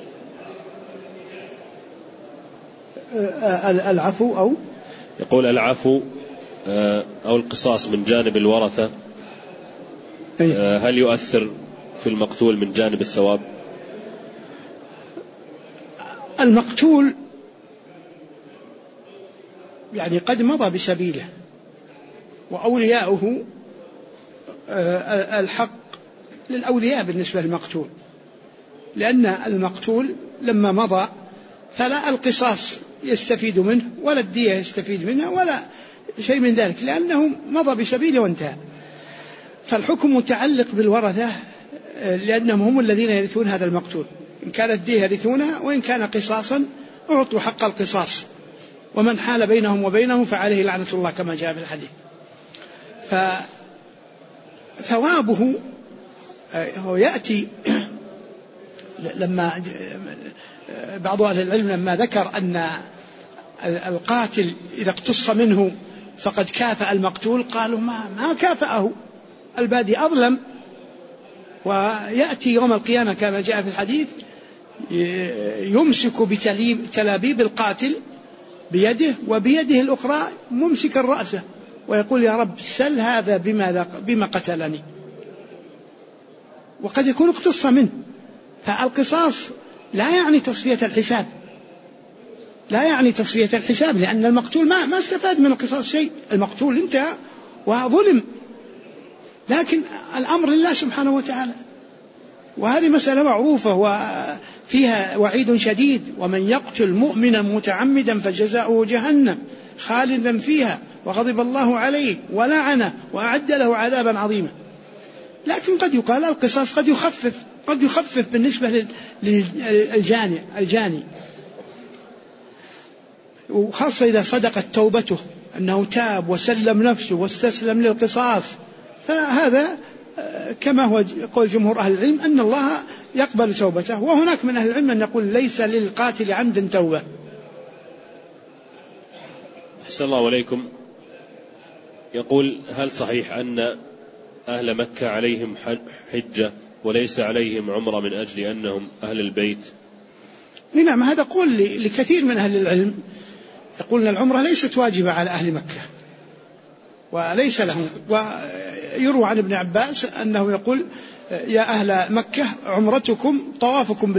[SPEAKER 1] العفو أو
[SPEAKER 2] يقول: العفو أو القصاص من جانب الورثة هل يؤثر في المقتول من جانب الثواب؟
[SPEAKER 1] المقتول قد مضى بسبيله، وأولياؤه الحق للأولياء بالنسبة للمقتول، لأن المقتول لما مضى فلا القصاص يستفيد منه ولا الدية يستفيد منها ولا شيء من ذلك، لأنه مضى بسبيله وانتهى. فالحكم متعلق بالورثة، لأنهم هم الذين يرثون هذا المقتول، إن كانت دية يرثونها، وإن كان قصاصا أعطوا حق القصاص، ومن حال بينهم وبينه فعليه لعنة الله كما جاء في الحديث. فثوابه هو يأتي لما بعض أهل العلم لما ذكر أن القاتل إذا اقتص منه فقد كافأ المقتول، قالوا ما كافأه، البادي أظلم. ويأتي يوم القيامة كما جاء في الحديث يمسك بتلابيب القاتل بيده، وبيده الأخرى ممسك الرأس، ويقول: يا رب سل هذا بما قتلني. وقد يكون اقتص منه. فالقصاص لا يعني تصفية الحساب، لأن المقتول ما استفاد من القصاص شيء، المقتول انتهى وظلم، لكن الأمر لله سبحانه وتعالى. وهذه مسألة معروفة وفيها وعيد شديد: ومن يقتل مؤمنا متعمدا فجزاؤه جهنم خالدا فيها وغضب الله عليه ولعنه وأعد له عذابا عظيما. لكن قد يقال القصاص قد يخفف بالنسبة للجاني، وخاصة إذا صدقت توبته أنه تاب وسلم نفسه واستسلم للقصاص، فهذا كما هو قول جمهور أهل العلم أن الله يقبل توبته. وهناك من أهل العلم أن يقول ليس للقاتل عمدا توبة.
[SPEAKER 2] أحسن الله عليكم. يقول: هل صحيح أن أهل مكة عليهم حجة وليس عليهم عمرة من أجل أنهم أهل البيت؟
[SPEAKER 1] نعم، هذا قول لكثير من أهل العلم، يقولون العمرة ليست واجبة على أهل مكة وليس لهم. ويروى عن ابن عباس أنه يقول: يا أهل مكة عمرتكم طوافكم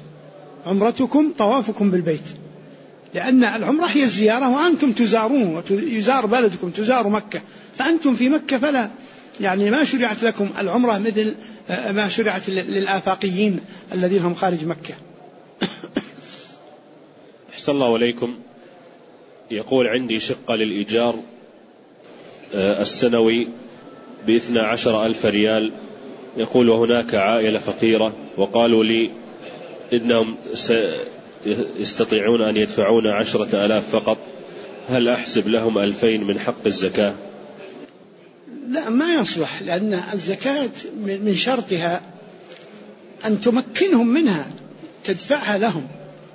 [SPEAKER 1] بالبيت، لأن العمرة هي الزيارة، وأنتم تزارون ويزار بلدكم، تزار مكة، فأنتم في مكة فلا ما شرعت لكم العمرة مثل ما شرعت للآفاقيين الذين هم خارج مكة.
[SPEAKER 2] أحسن الله عليكم. يقول: عندي شقة للإيجار السنوي ب12,000 ريال. يقول: وهناك عائلة فقيرة وقالوا لي إنهم يستطيعون أن يدفعون 10,000 فقط، هل أحسب لهم 2000 من حق الزكاة؟
[SPEAKER 1] لا، ما يصلح، لأن الزكاة من شرطها أن تمكنهم منها، تدفعها لهم،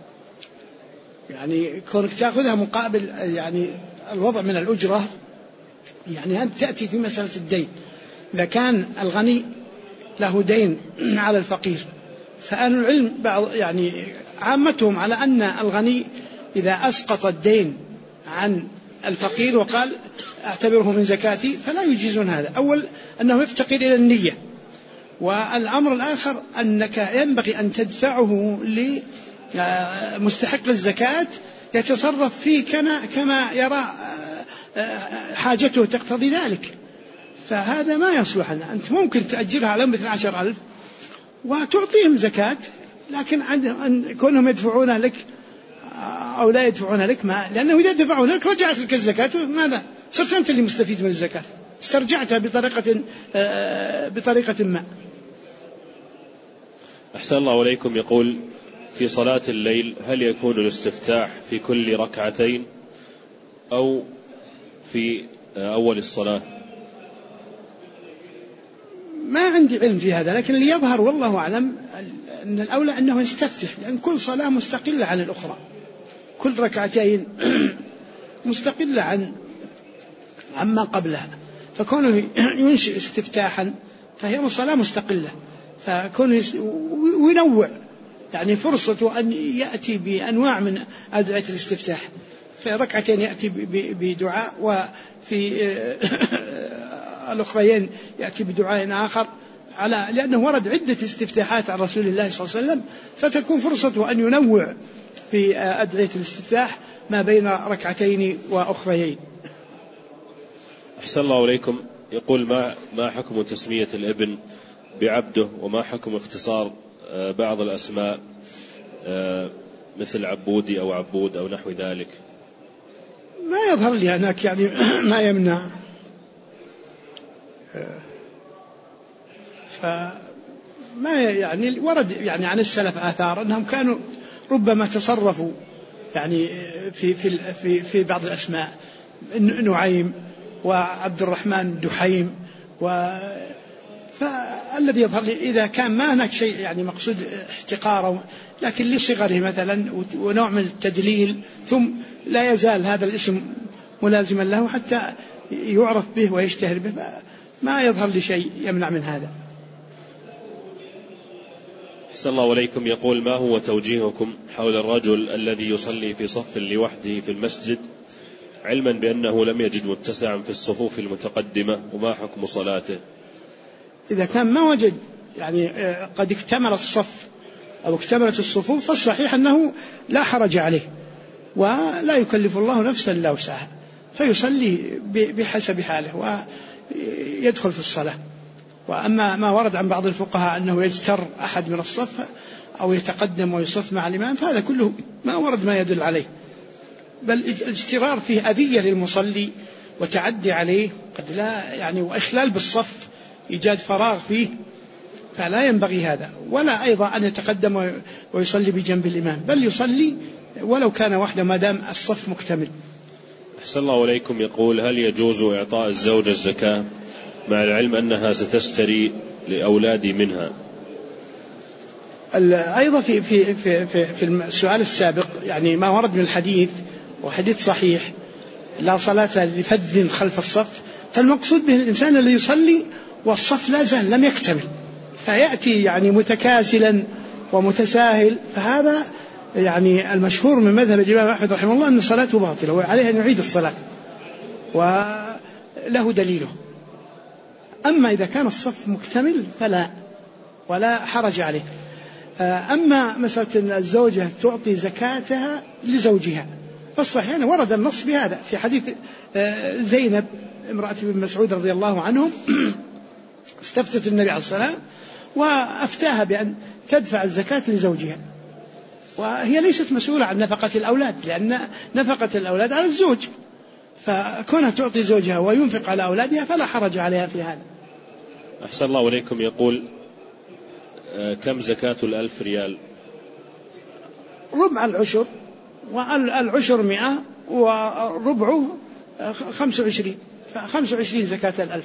[SPEAKER 1] يعني كونك تأخذها مقابل يعني الوضع من الأجرة، يعني أنت تأتي في مسألة الدين. إذا كان الغني له دين على الفقير، فأهل العلم بعض يعني عامتهم على أن الغني إذا أسقط الدين عن الفقير وقال أعتبره من زكاتي فلا يجيزون هذا. أول أنه يفتقر إلى النية، والأمر الآخر أنك ينبغي أن تدفعه لمستحق الزكاة يتصرف فيه كما يرى حاجته تقتضي ذلك، فهذا ما يصلح. أنت ممكن تأجرها على 12,000 وتعطيهم زكاة، لكن أن كونهم يدفعون لك أو لا يدفعون لك، ما لأنه إذا دفعوا لك رجعت لك الزكاة، ماذا صرت أنت اللي مستفيد من الزكاة، استرجعتها بطريقة ما.
[SPEAKER 2] أحسن الله عليكم. يقول في صلاة الليل هل يكون الاستفتاح في كل ركعتين أو في أول الصلاة؟
[SPEAKER 1] ما عندي علم في هذا، لكن اللي يظهر والله أعلم أن الأولى أنه يستفتح، لأن كل صلاة مستقلة عن الأخرى، كل ركعتين مستقلة عما قبلها، فكونه ينشئ استفتاحا فهي صلاة مستقلة، فكونه وينوع يعني فرصة أن يأتي بأنواع من أدعية الاستفتاح، في ركعتين يأتي بدعاء، وفي الأخرين يأتي بدعاء آخر، لأنه ورد عدة استفتاحات عن رسول الله صلى الله عليه وسلم، فتكون فرصة أن ينوع في أدعية الاستفتاح ما بين ركعتين وأخريين.
[SPEAKER 2] أحسن الله عليكم. يقول ما حكم تسمية الابن بعبده، وما حكم اختصار بعض الأسماء مثل عبودي أو عبود أو نحو ذلك؟
[SPEAKER 1] ما يظهر لي هناك يعني ما يمنع، فما يعني ورد يعني عن السلف آثار أنهم كانوا ربما تصرفوا يعني في بعض الأسماء، نعيم وعبد الرحمن دحيم، فالذي يظهر لي إذا كان ما هناك شيء يعني مقصود احتقاره، لكن لصغره مثلا ونوع من التدليل، ثم لا يزال هذا الاسم ملازما له حتى يعرف به ويشتهر به، ما يظهر لي شيء يمنع من هذا.
[SPEAKER 2] أحسن الله عليكم. يقول ما هو توجيهكم حول الرجل الذي يصلي في صف لوحده في المسجد علما بأنه لم يجد متسعا في الصفوف المتقدمة، وما حكم صلاته؟
[SPEAKER 1] إذا كان ما وجد يعني قد اكتمل الصف أو اكتملت الصفوف، فالصحيح أنه لا حرج عليه، ولا يكلف الله نفسا إلا وسعها، فيصلي بحسب حاله ويدخل في الصلاة. وأما ما ورد عن بعض الفقهاء أنه يجتر أحد من الصف أو يتقدم ويصف مع الإمام، فهذا كله ما ورد ما يدل عليه، بل الاجترار فيه أذية للمصلي وتعدي عليه قد لا يعني، وإخلال بالصف إيجاد فراغ فيه، فلا ينبغي هذا، ولا أيضا أن يتقدم ويصلي بجنب الإمام، بل يصلي ولو كان وحده ما دام الصف مكتمل.
[SPEAKER 2] أحسن الله عليكم. يقول هل يجوز إعطاء الزوجة الزكاة مع العلم أنها ستشتري لأولادي منها؟
[SPEAKER 1] أيضا في السؤال السابق يعني ما ورد من الحديث، وحديث صحيح لا صلاة لفذ خلف الصف، فالمقصود به الإنسان الذي يصلي والصف لا زال لم يكتمل، فيأتي يعني متكاسلا ومتساهل، فهذا يعني المشهور من مذهب الإمام أحمد رحمه الله أن صلاته باطلة وعليه أن يعيد الصلاة، وله دليله. أما إذا كان الصف مكتمل فلا، ولا حرج عليه. أما مسألة الزوجة تعطي زكاتها لزوجها، فالصحيح أنه ورد النص بهذا في حديث زينب امرأة ابن مسعود رضي الله عنه استفتت النبي عليه الصلاة والسلام وأفتاها بأن تدفع الزكاة لزوجها، وهي ليست مسؤولة عن نفقة الأولاد، لأن نفقة الأولاد على الزوج، فكونها تعطي زوجها وينفق على أولادها فلا حرج عليها في هذا.
[SPEAKER 2] أحسن الله عليكم. يقول كم زكاة 1000 ريال؟
[SPEAKER 1] ربع العشر، والعشر 100 وربعه 25، ف25 زكاة 1000.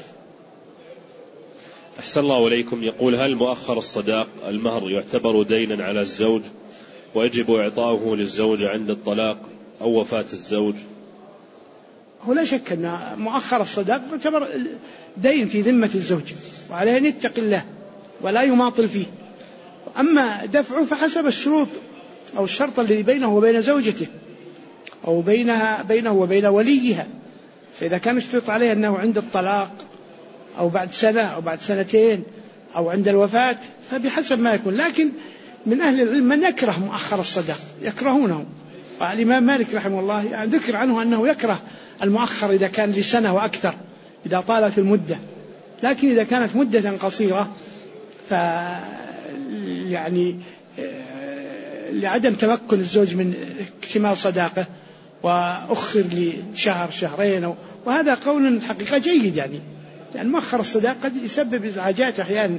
[SPEAKER 2] أحسن الله إليكم. يقول: هل مؤخر الصداق المهر يعتبر دينا على الزوج ويجب إعطاؤه للزوجة عند الطلاق أو وفاة الزوج؟
[SPEAKER 1] هو لا شك أن مؤخر الصداق يعتبر دين في ذمة الزوج، وعليه أن يتقي الله ولا يماطل فيه. أما دفعه فحسب الشروط أو الشرط الذي بينه وبين زوجته أو بينه وبين وليها. فإذا كان يشترط عليه أنه عند الطلاق أو بعد سنة أو بعد سنتين أو عند الوفاة فبحسب ما يكون. لكن من أهل العلم من يكره مؤخر الصداق، يكرهونه. والإمام مالك رحمه الله يعني ذكر عنه أنه يكره المؤخر إذا كان لسنة وأكثر إذا طالت المدة، لكن إذا كانت مدة قصيرة يعني لعدم تمكن الزوج من اكتمال صداقه وأخر لشهر شهرين، وهذا قول حقيقة جيد يعني، لأن مؤخر الصداق قد يسبب إزعاجات أحيانا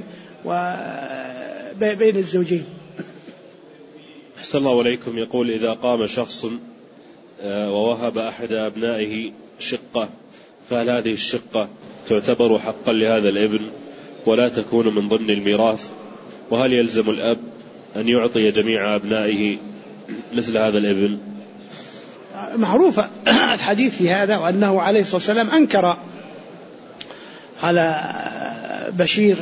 [SPEAKER 1] بين الزوجين.
[SPEAKER 2] أحسن الله إليكم. يقول: إذا قام شخص ووهب أحد أبنائه شقة، فهل هذه الشقة تعتبر حقا لهذا الابن ولا تكون من ضمن الميراث؟ وهل يلزم الأب أن يعطي جميع أبنائه مثل هذا الابن؟
[SPEAKER 1] معروف الحديث في هذا، وأنه عليه الصلاة والسلام أنكر على بشير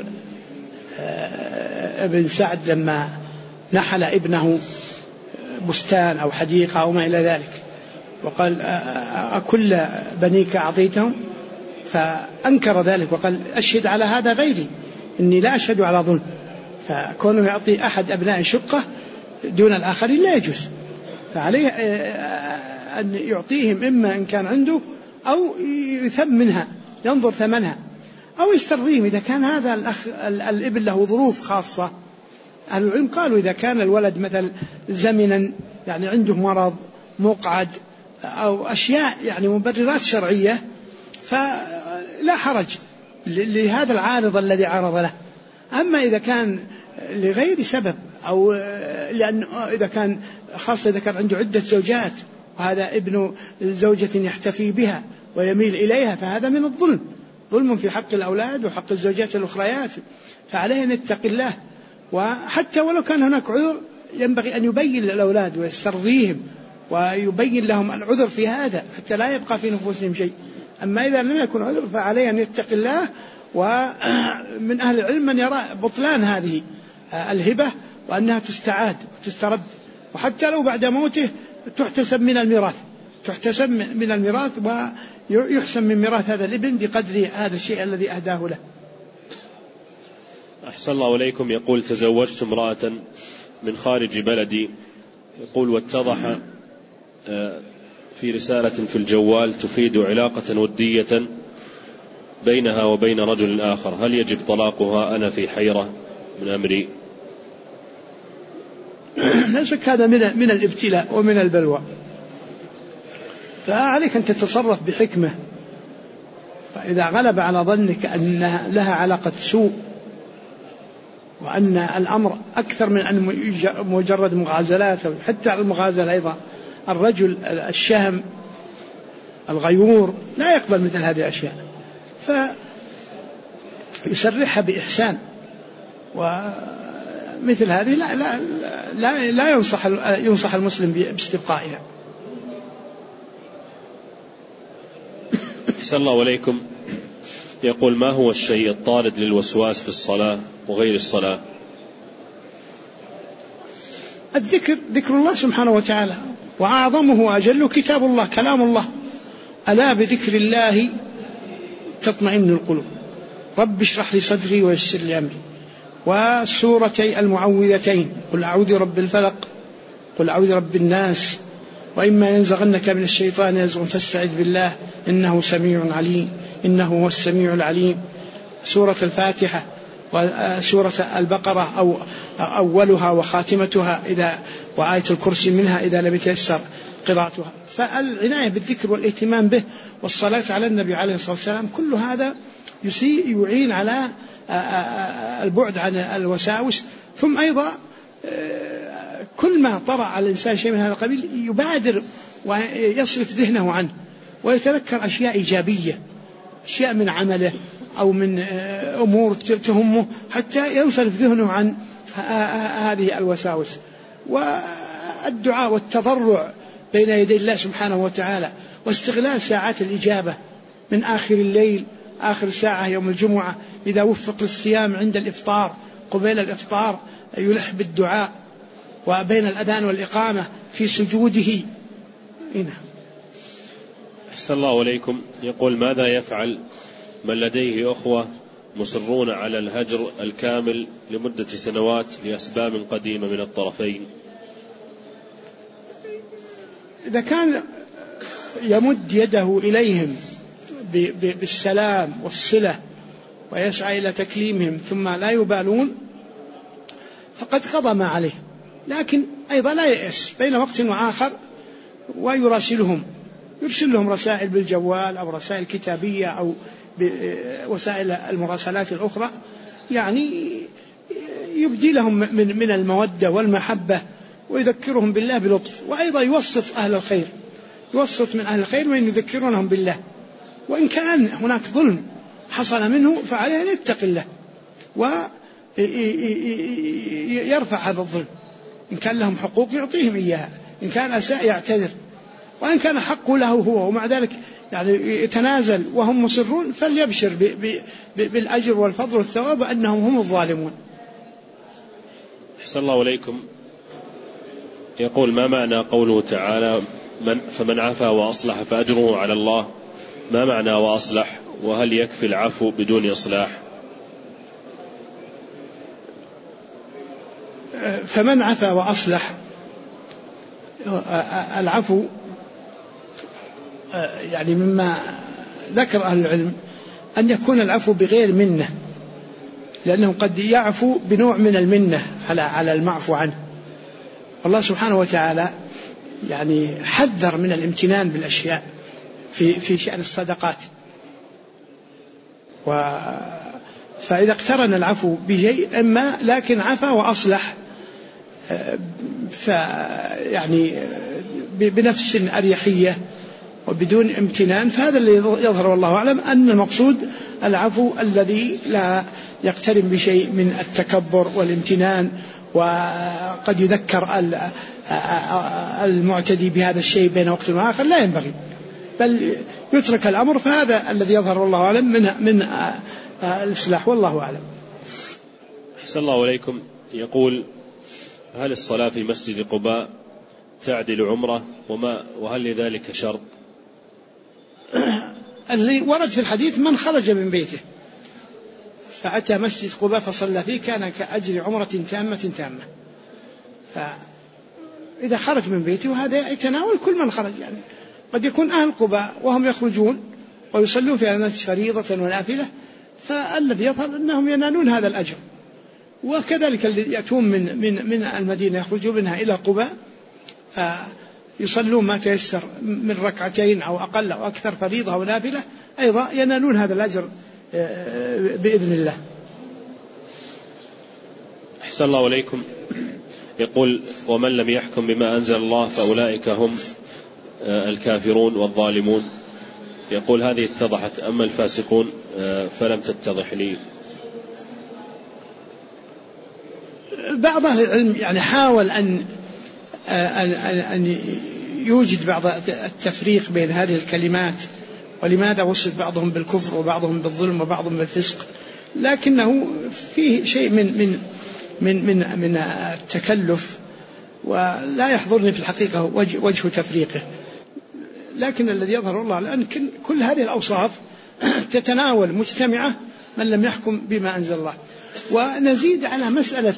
[SPEAKER 1] ابن سعد لما نحل ابنه بستان أو حديقة أو ما إلى ذلك، وقال: أكل بنيك أعطيتهم؟ فأنكر ذلك وقال: أشهد على هذا غيري، إني لا أشهد على ظلم. فكونه يعطي أحد أبناء شقة دون الآخرين لا يجوز، فعليه أن يعطيهم إما إن كان عنده أو يثمنها ينظر ثمنها أو يسترضيهم إذا كان هذا الابن له ظروف خاصة. أهل العلم قالوا إذا كان الولد مثل زمنا يعني عنده مرض مقعد أو أشياء يعني مبررات شرعية فلا حرج لهذا العارض الذي عارض له. أما إذا كان لغير سبب أو لأن إذا كان خاصة إذا كان عنده عدة زوجات وهذا ابن زوجة يحتفي بها ويميل إليها فهذا من الظلم، ظلم في حق الأولاد وحق الزوجات الأخريات، فعليه أن يتقي الله. وحتى ولو كان هناك عذر ينبغي أن يبين للأولاد ويسترضيهم ويبين لهم العذر في هذا حتى لا يبقى في نفوسهم شيء. أما إذا لم يكن عذر فعليه أن يتقي الله. ومن أهل العلم من يرى بطلان هذه الهبة وأنها تستعاد وتسترد، وحتى لو بعد موته تحتسب من الميراث ويحسن من ميراث هذا الابن بقدر هذا الشيء الذي أهداه له.
[SPEAKER 2] أحسن الله إليكم. يقول: تزوجت امرأة من خارج بلدي، يقول: واتضح في رسالة في الجوال تفيد علاقة ودية بينها وبين رجل آخر، هل يجب طلاقها؟ أنا في حيرة من أمري.
[SPEAKER 1] لا شك هذا من الابتلاء ومن البلوى، فعليك أن تتصرف بحكمة. فإذا غلب على ظنك أن لها علاقة سوء وأن الأمر أكثر من أن مجرد مغازلات، حتى المغازلة أيضا الرجل الشهم الغيور لا يقبل مثل هذه الأشياء، فيسرحها بإحسان. ومثل هذه لا ينصح المسلم باستبقائها.
[SPEAKER 2] أحسن الله عليكم. يقول: ما هو الشيء الطارد للوسواس في الصلاة وغير الصلاة؟
[SPEAKER 1] الذكر، ذكر الله سبحانه وتعالى، وأعظمه وأجل كتاب الله كلام الله: ألا بذكر الله تطمئن القلوب، رب اشرح لي صدري ويسر لي أمري. وسورتي المعوذتين: قل أعوذ برب الفلق، قل أعوذ برب الناس، وإما ينزغنك من الشيطان نزغ فاستعذ بالله إنه سميع عليم، إنه هو السميع العليم. سورة الفاتحة وسورة البقرة أو أولها وخاتمتها وآية الكرسي منها إذا لم يتيسر قراءتها. فالعناية بالذكر والاهتمام به والصلاة على النبي عليه الصلاة والسلام كل هذا يعين على البعد عن الوساوس. ثم أيضا كل ما طرأ على الإنسان شيء من هذا القبيل يبادر ويصرف ذهنه عنه ويتذكر أشياء إيجابية، أشياء من عمله أو من أمور تهمه، حتى ينصرف ذهنه عن هذه الوساوس. والدعاء والتضرع بين يدي الله سبحانه وتعالى، واستغلال ساعات الإجابة من آخر الليل، آخر ساعة يوم الجمعة إذا وفق للصيام عند الإفطار، قبيل الإفطار يلح بالدعاء، وبين الأذان والإقامة في سجوده. هنا
[SPEAKER 2] أحسن الله إليكم. يقول: ماذا يفعل من لديه أخوة مصرون على الهجر الكامل لمدة سنوات لأسباب قديمة من الطرفين؟
[SPEAKER 1] إذا كان يمد يده إليهم بالسلام والصلة ويسعى إلى تكليمهم ثم لا يبالون فقد قضى ما عليه، لكن أيضا لا يأس بين وقت وآخر ويراسلهم، يرسل لهم رسائل بالجوال أو رسائل كتابية أو وسائل المراسلات الأخرى، يعني يبدي لهم من المودة والمحبة ويذكرهم بالله بلطف. وأيضا يوصف أهل الخير، يوصف من أهل الخير من يذكرونهم بالله، وإن كان هناك ظلم حصل منه فعليه أن يتقي الله ويرفع هذا الظلم. إن كان لهم حقوق يعطيهم إياها، إن كان أساء يعتذر، وإن كان حقه له هو ومع ذلك يعني يتنازل وهم مصرون فليبشر بالأجر والفضل والثواب أنهم هم الظالمون.
[SPEAKER 2] أحسن الله إليكم. يقول: ما معنى قوله تعالى: فمن عفا وأصلح فأجره على الله؟ ما معنى وأصلح؟ وهل يكفي العفو بدون إصلاح؟
[SPEAKER 1] فمن عفا وأصلح، العفو يعني مما ذكر أهل العلم أن يكون العفو بغير منة، لأنه قد يعفو بنوع من المنة على المعفو عنه. الله سبحانه وتعالى يعني حذر من الامتنان بالأشياء في شأن الصدقات، فإذا اقترن العفو بشيء ما لكن عفا وأصلح يعني بنفس أريحية وبدون امتنان، فهذا اللي يظهر والله أعلم أن المقصود العفو الذي لا يقترن بشيء من التكبر والامتنان، وقد يذكر المعتدي بهذا الشيء بين وقت وآخر، لا ينبغي بل يترك الأمر. فهذا الذي يظهر والله أعلم من الإصلاح، والله أعلم.
[SPEAKER 2] أحسن الله إليكم. يقول: هل الصلاة في مسجد قباء تعدل عمرة؟ وهل لذلك شرط؟
[SPEAKER 1] اللي ورد في الحديث: من خرج من بيته فأتى مسجد قباء فصلى فيه كان كأجر عمرة تامة. فإذا خرج من بيته، وهذا يتناول كل من خرج، يعني قد يكون أهل قباء وهم يخرجون ويصلون في المسجد فريضة ونافلة، فالذي يظهر أنهم ينالون هذا الأجر. وكذلك اللي يأتون من المدينة يخرجون منها إلى قباء فيصلون ما تيسر من ركعتين أو أقل أو أكثر فريضة ونافلة، أيضا ينالون هذا الأجر بإذن الله.
[SPEAKER 2] أحسن الله إليكم. يقول: ومن لم يحكم بما أنزل الله فأولئك هم الكافرون والظالمون. يقول: هذه اتضحت، أما الفاسقون فلم تتضح لي.
[SPEAKER 1] بعض أهل العلم يعني حاول أن يوجد بعض التفريق بين هذه الكلمات، ولماذا وصف بعضهم بالكفر وبعضهم بالظلم وبعضهم بالفسق، لكنه فيه شيء من التكلف، ولا يحضرني في الحقيقة وجه تفريقه. لكن الذي يظهر الله الآن كل هذه الأوصاف تتناول مجتمعة من لم يحكم بما أنزل الله. ونزيد على مسألة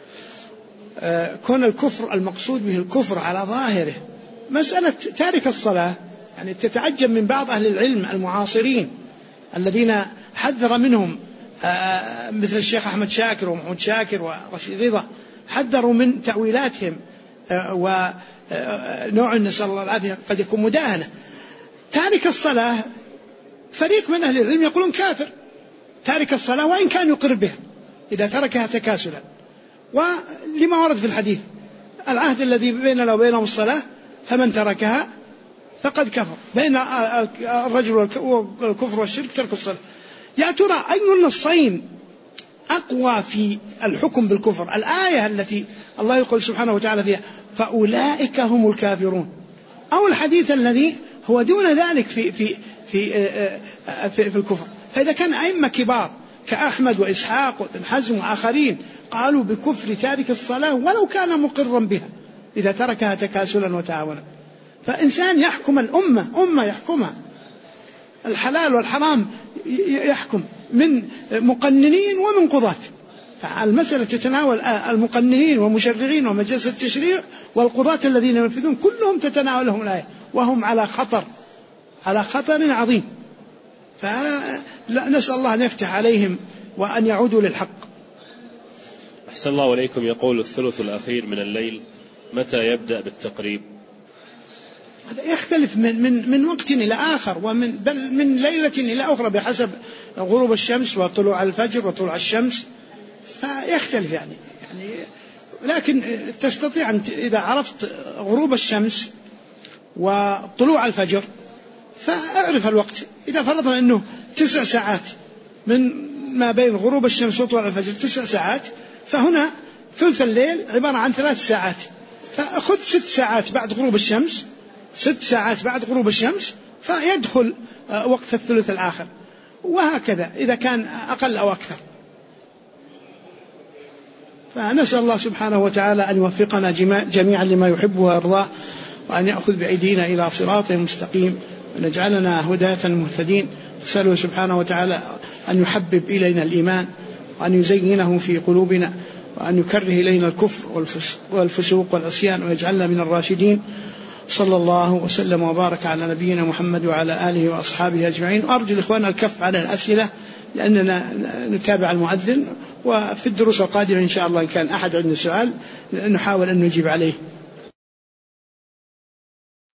[SPEAKER 1] كون الكفر المقصود به الكفر على ظاهره، مسألة تارك الصلاة، يعني تتعجب من بعض أهل العلم المعاصرين الذين حذر منهم مثل الشيخ أحمد شاكر ومحمود شاكر ورشيد رضا، حذروا من تأويلاتهم ونوع نسأل الله العافية قد يكون مداهنة. تارك الصلاة فريق من أهل العلم يقولون كافر تارك الصلاة وإن كان يقر بها إذا تركها تكاسلا، ولما ورد في الحديث العهد الذي بيننا وبينهم الصلاة فمن تركها فقد كفر. بين الرجل والكفر والشرك ترك الصلاة. يا ترى أي النصين أقوى في الحكم بالكفر؟ الآية التي الله يقول سبحانه وتعالى فيها فأولئك هم الكافرون، أو الحديث الذي هو دون ذلك في الكفر؟ فإذا كان أئمة كبار كأحمد وإسحاق وابن حزم وآخرين قالوا بكفر تارك الصلاة ولو كان مقرا بها إذا تركها تكاسلا وتعاونا، فإنسان يحكم الأمة يحكمها، الحلال والحرام يحكم من مقننين ومن قضاة. فالمسألة تتناول المقننين ومشرعين ومجلس التشريع والقضاة الذين ينفذون، كلهم تتناولهم الآية، وهم على خطر عظيم. فنسأل الله أن يفتح عليهم وأن يعودوا للحق.
[SPEAKER 2] أحسن الله إليكم. يقول الثلث الأخير من الليل متى يبدأ بالتقريب؟
[SPEAKER 1] هذا يختلف من وقت إلى آخر، بل من ليلة إلى أخرى بحسب غروب الشمس وطلوع الفجر وطلوع الشمس، فيختلف يعني لكن تستطيع أن إذا عرفت غروب الشمس وطلوع الفجر فأعرف الوقت. إذا فرضنا أنه 9 ساعات من ما بين غروب الشمس وطلوع الفجر 9 ساعات، فهنا ثلث الليل عبارة عن 3 ساعات، فأخذ 6 ساعات بعد غروب الشمس، 6 ساعات بعد غروب الشمس، فيدخل وقت الثلث الآخر، وهكذا إذا كان أقل أو أكثر. فنسأل الله سبحانه وتعالى أن يوفقنا جميعا لما يحب ويرضاه، وأن يأخذ بأيدينا إلى صراط مستقيم، ونجعلنا هداة مهتدين. نسأله سبحانه وتعالى أن يحبب إلينا الإيمان، وأن يزينه في قلوبنا، وأن يكره إلينا الكفر والفسوق والعصيان، ويجعلنا من الراشدين. صلى الله وسلم وبارك على نبينا محمد وعلى آله وأصحابه أجمعين. وأرجو الإخوان الكف عن الأسئلة لأننا نتابع المؤذن، وفي الدروس القادمة إن شاء الله إن كان أحد عنده سؤال نحاول أن نجيب عليه.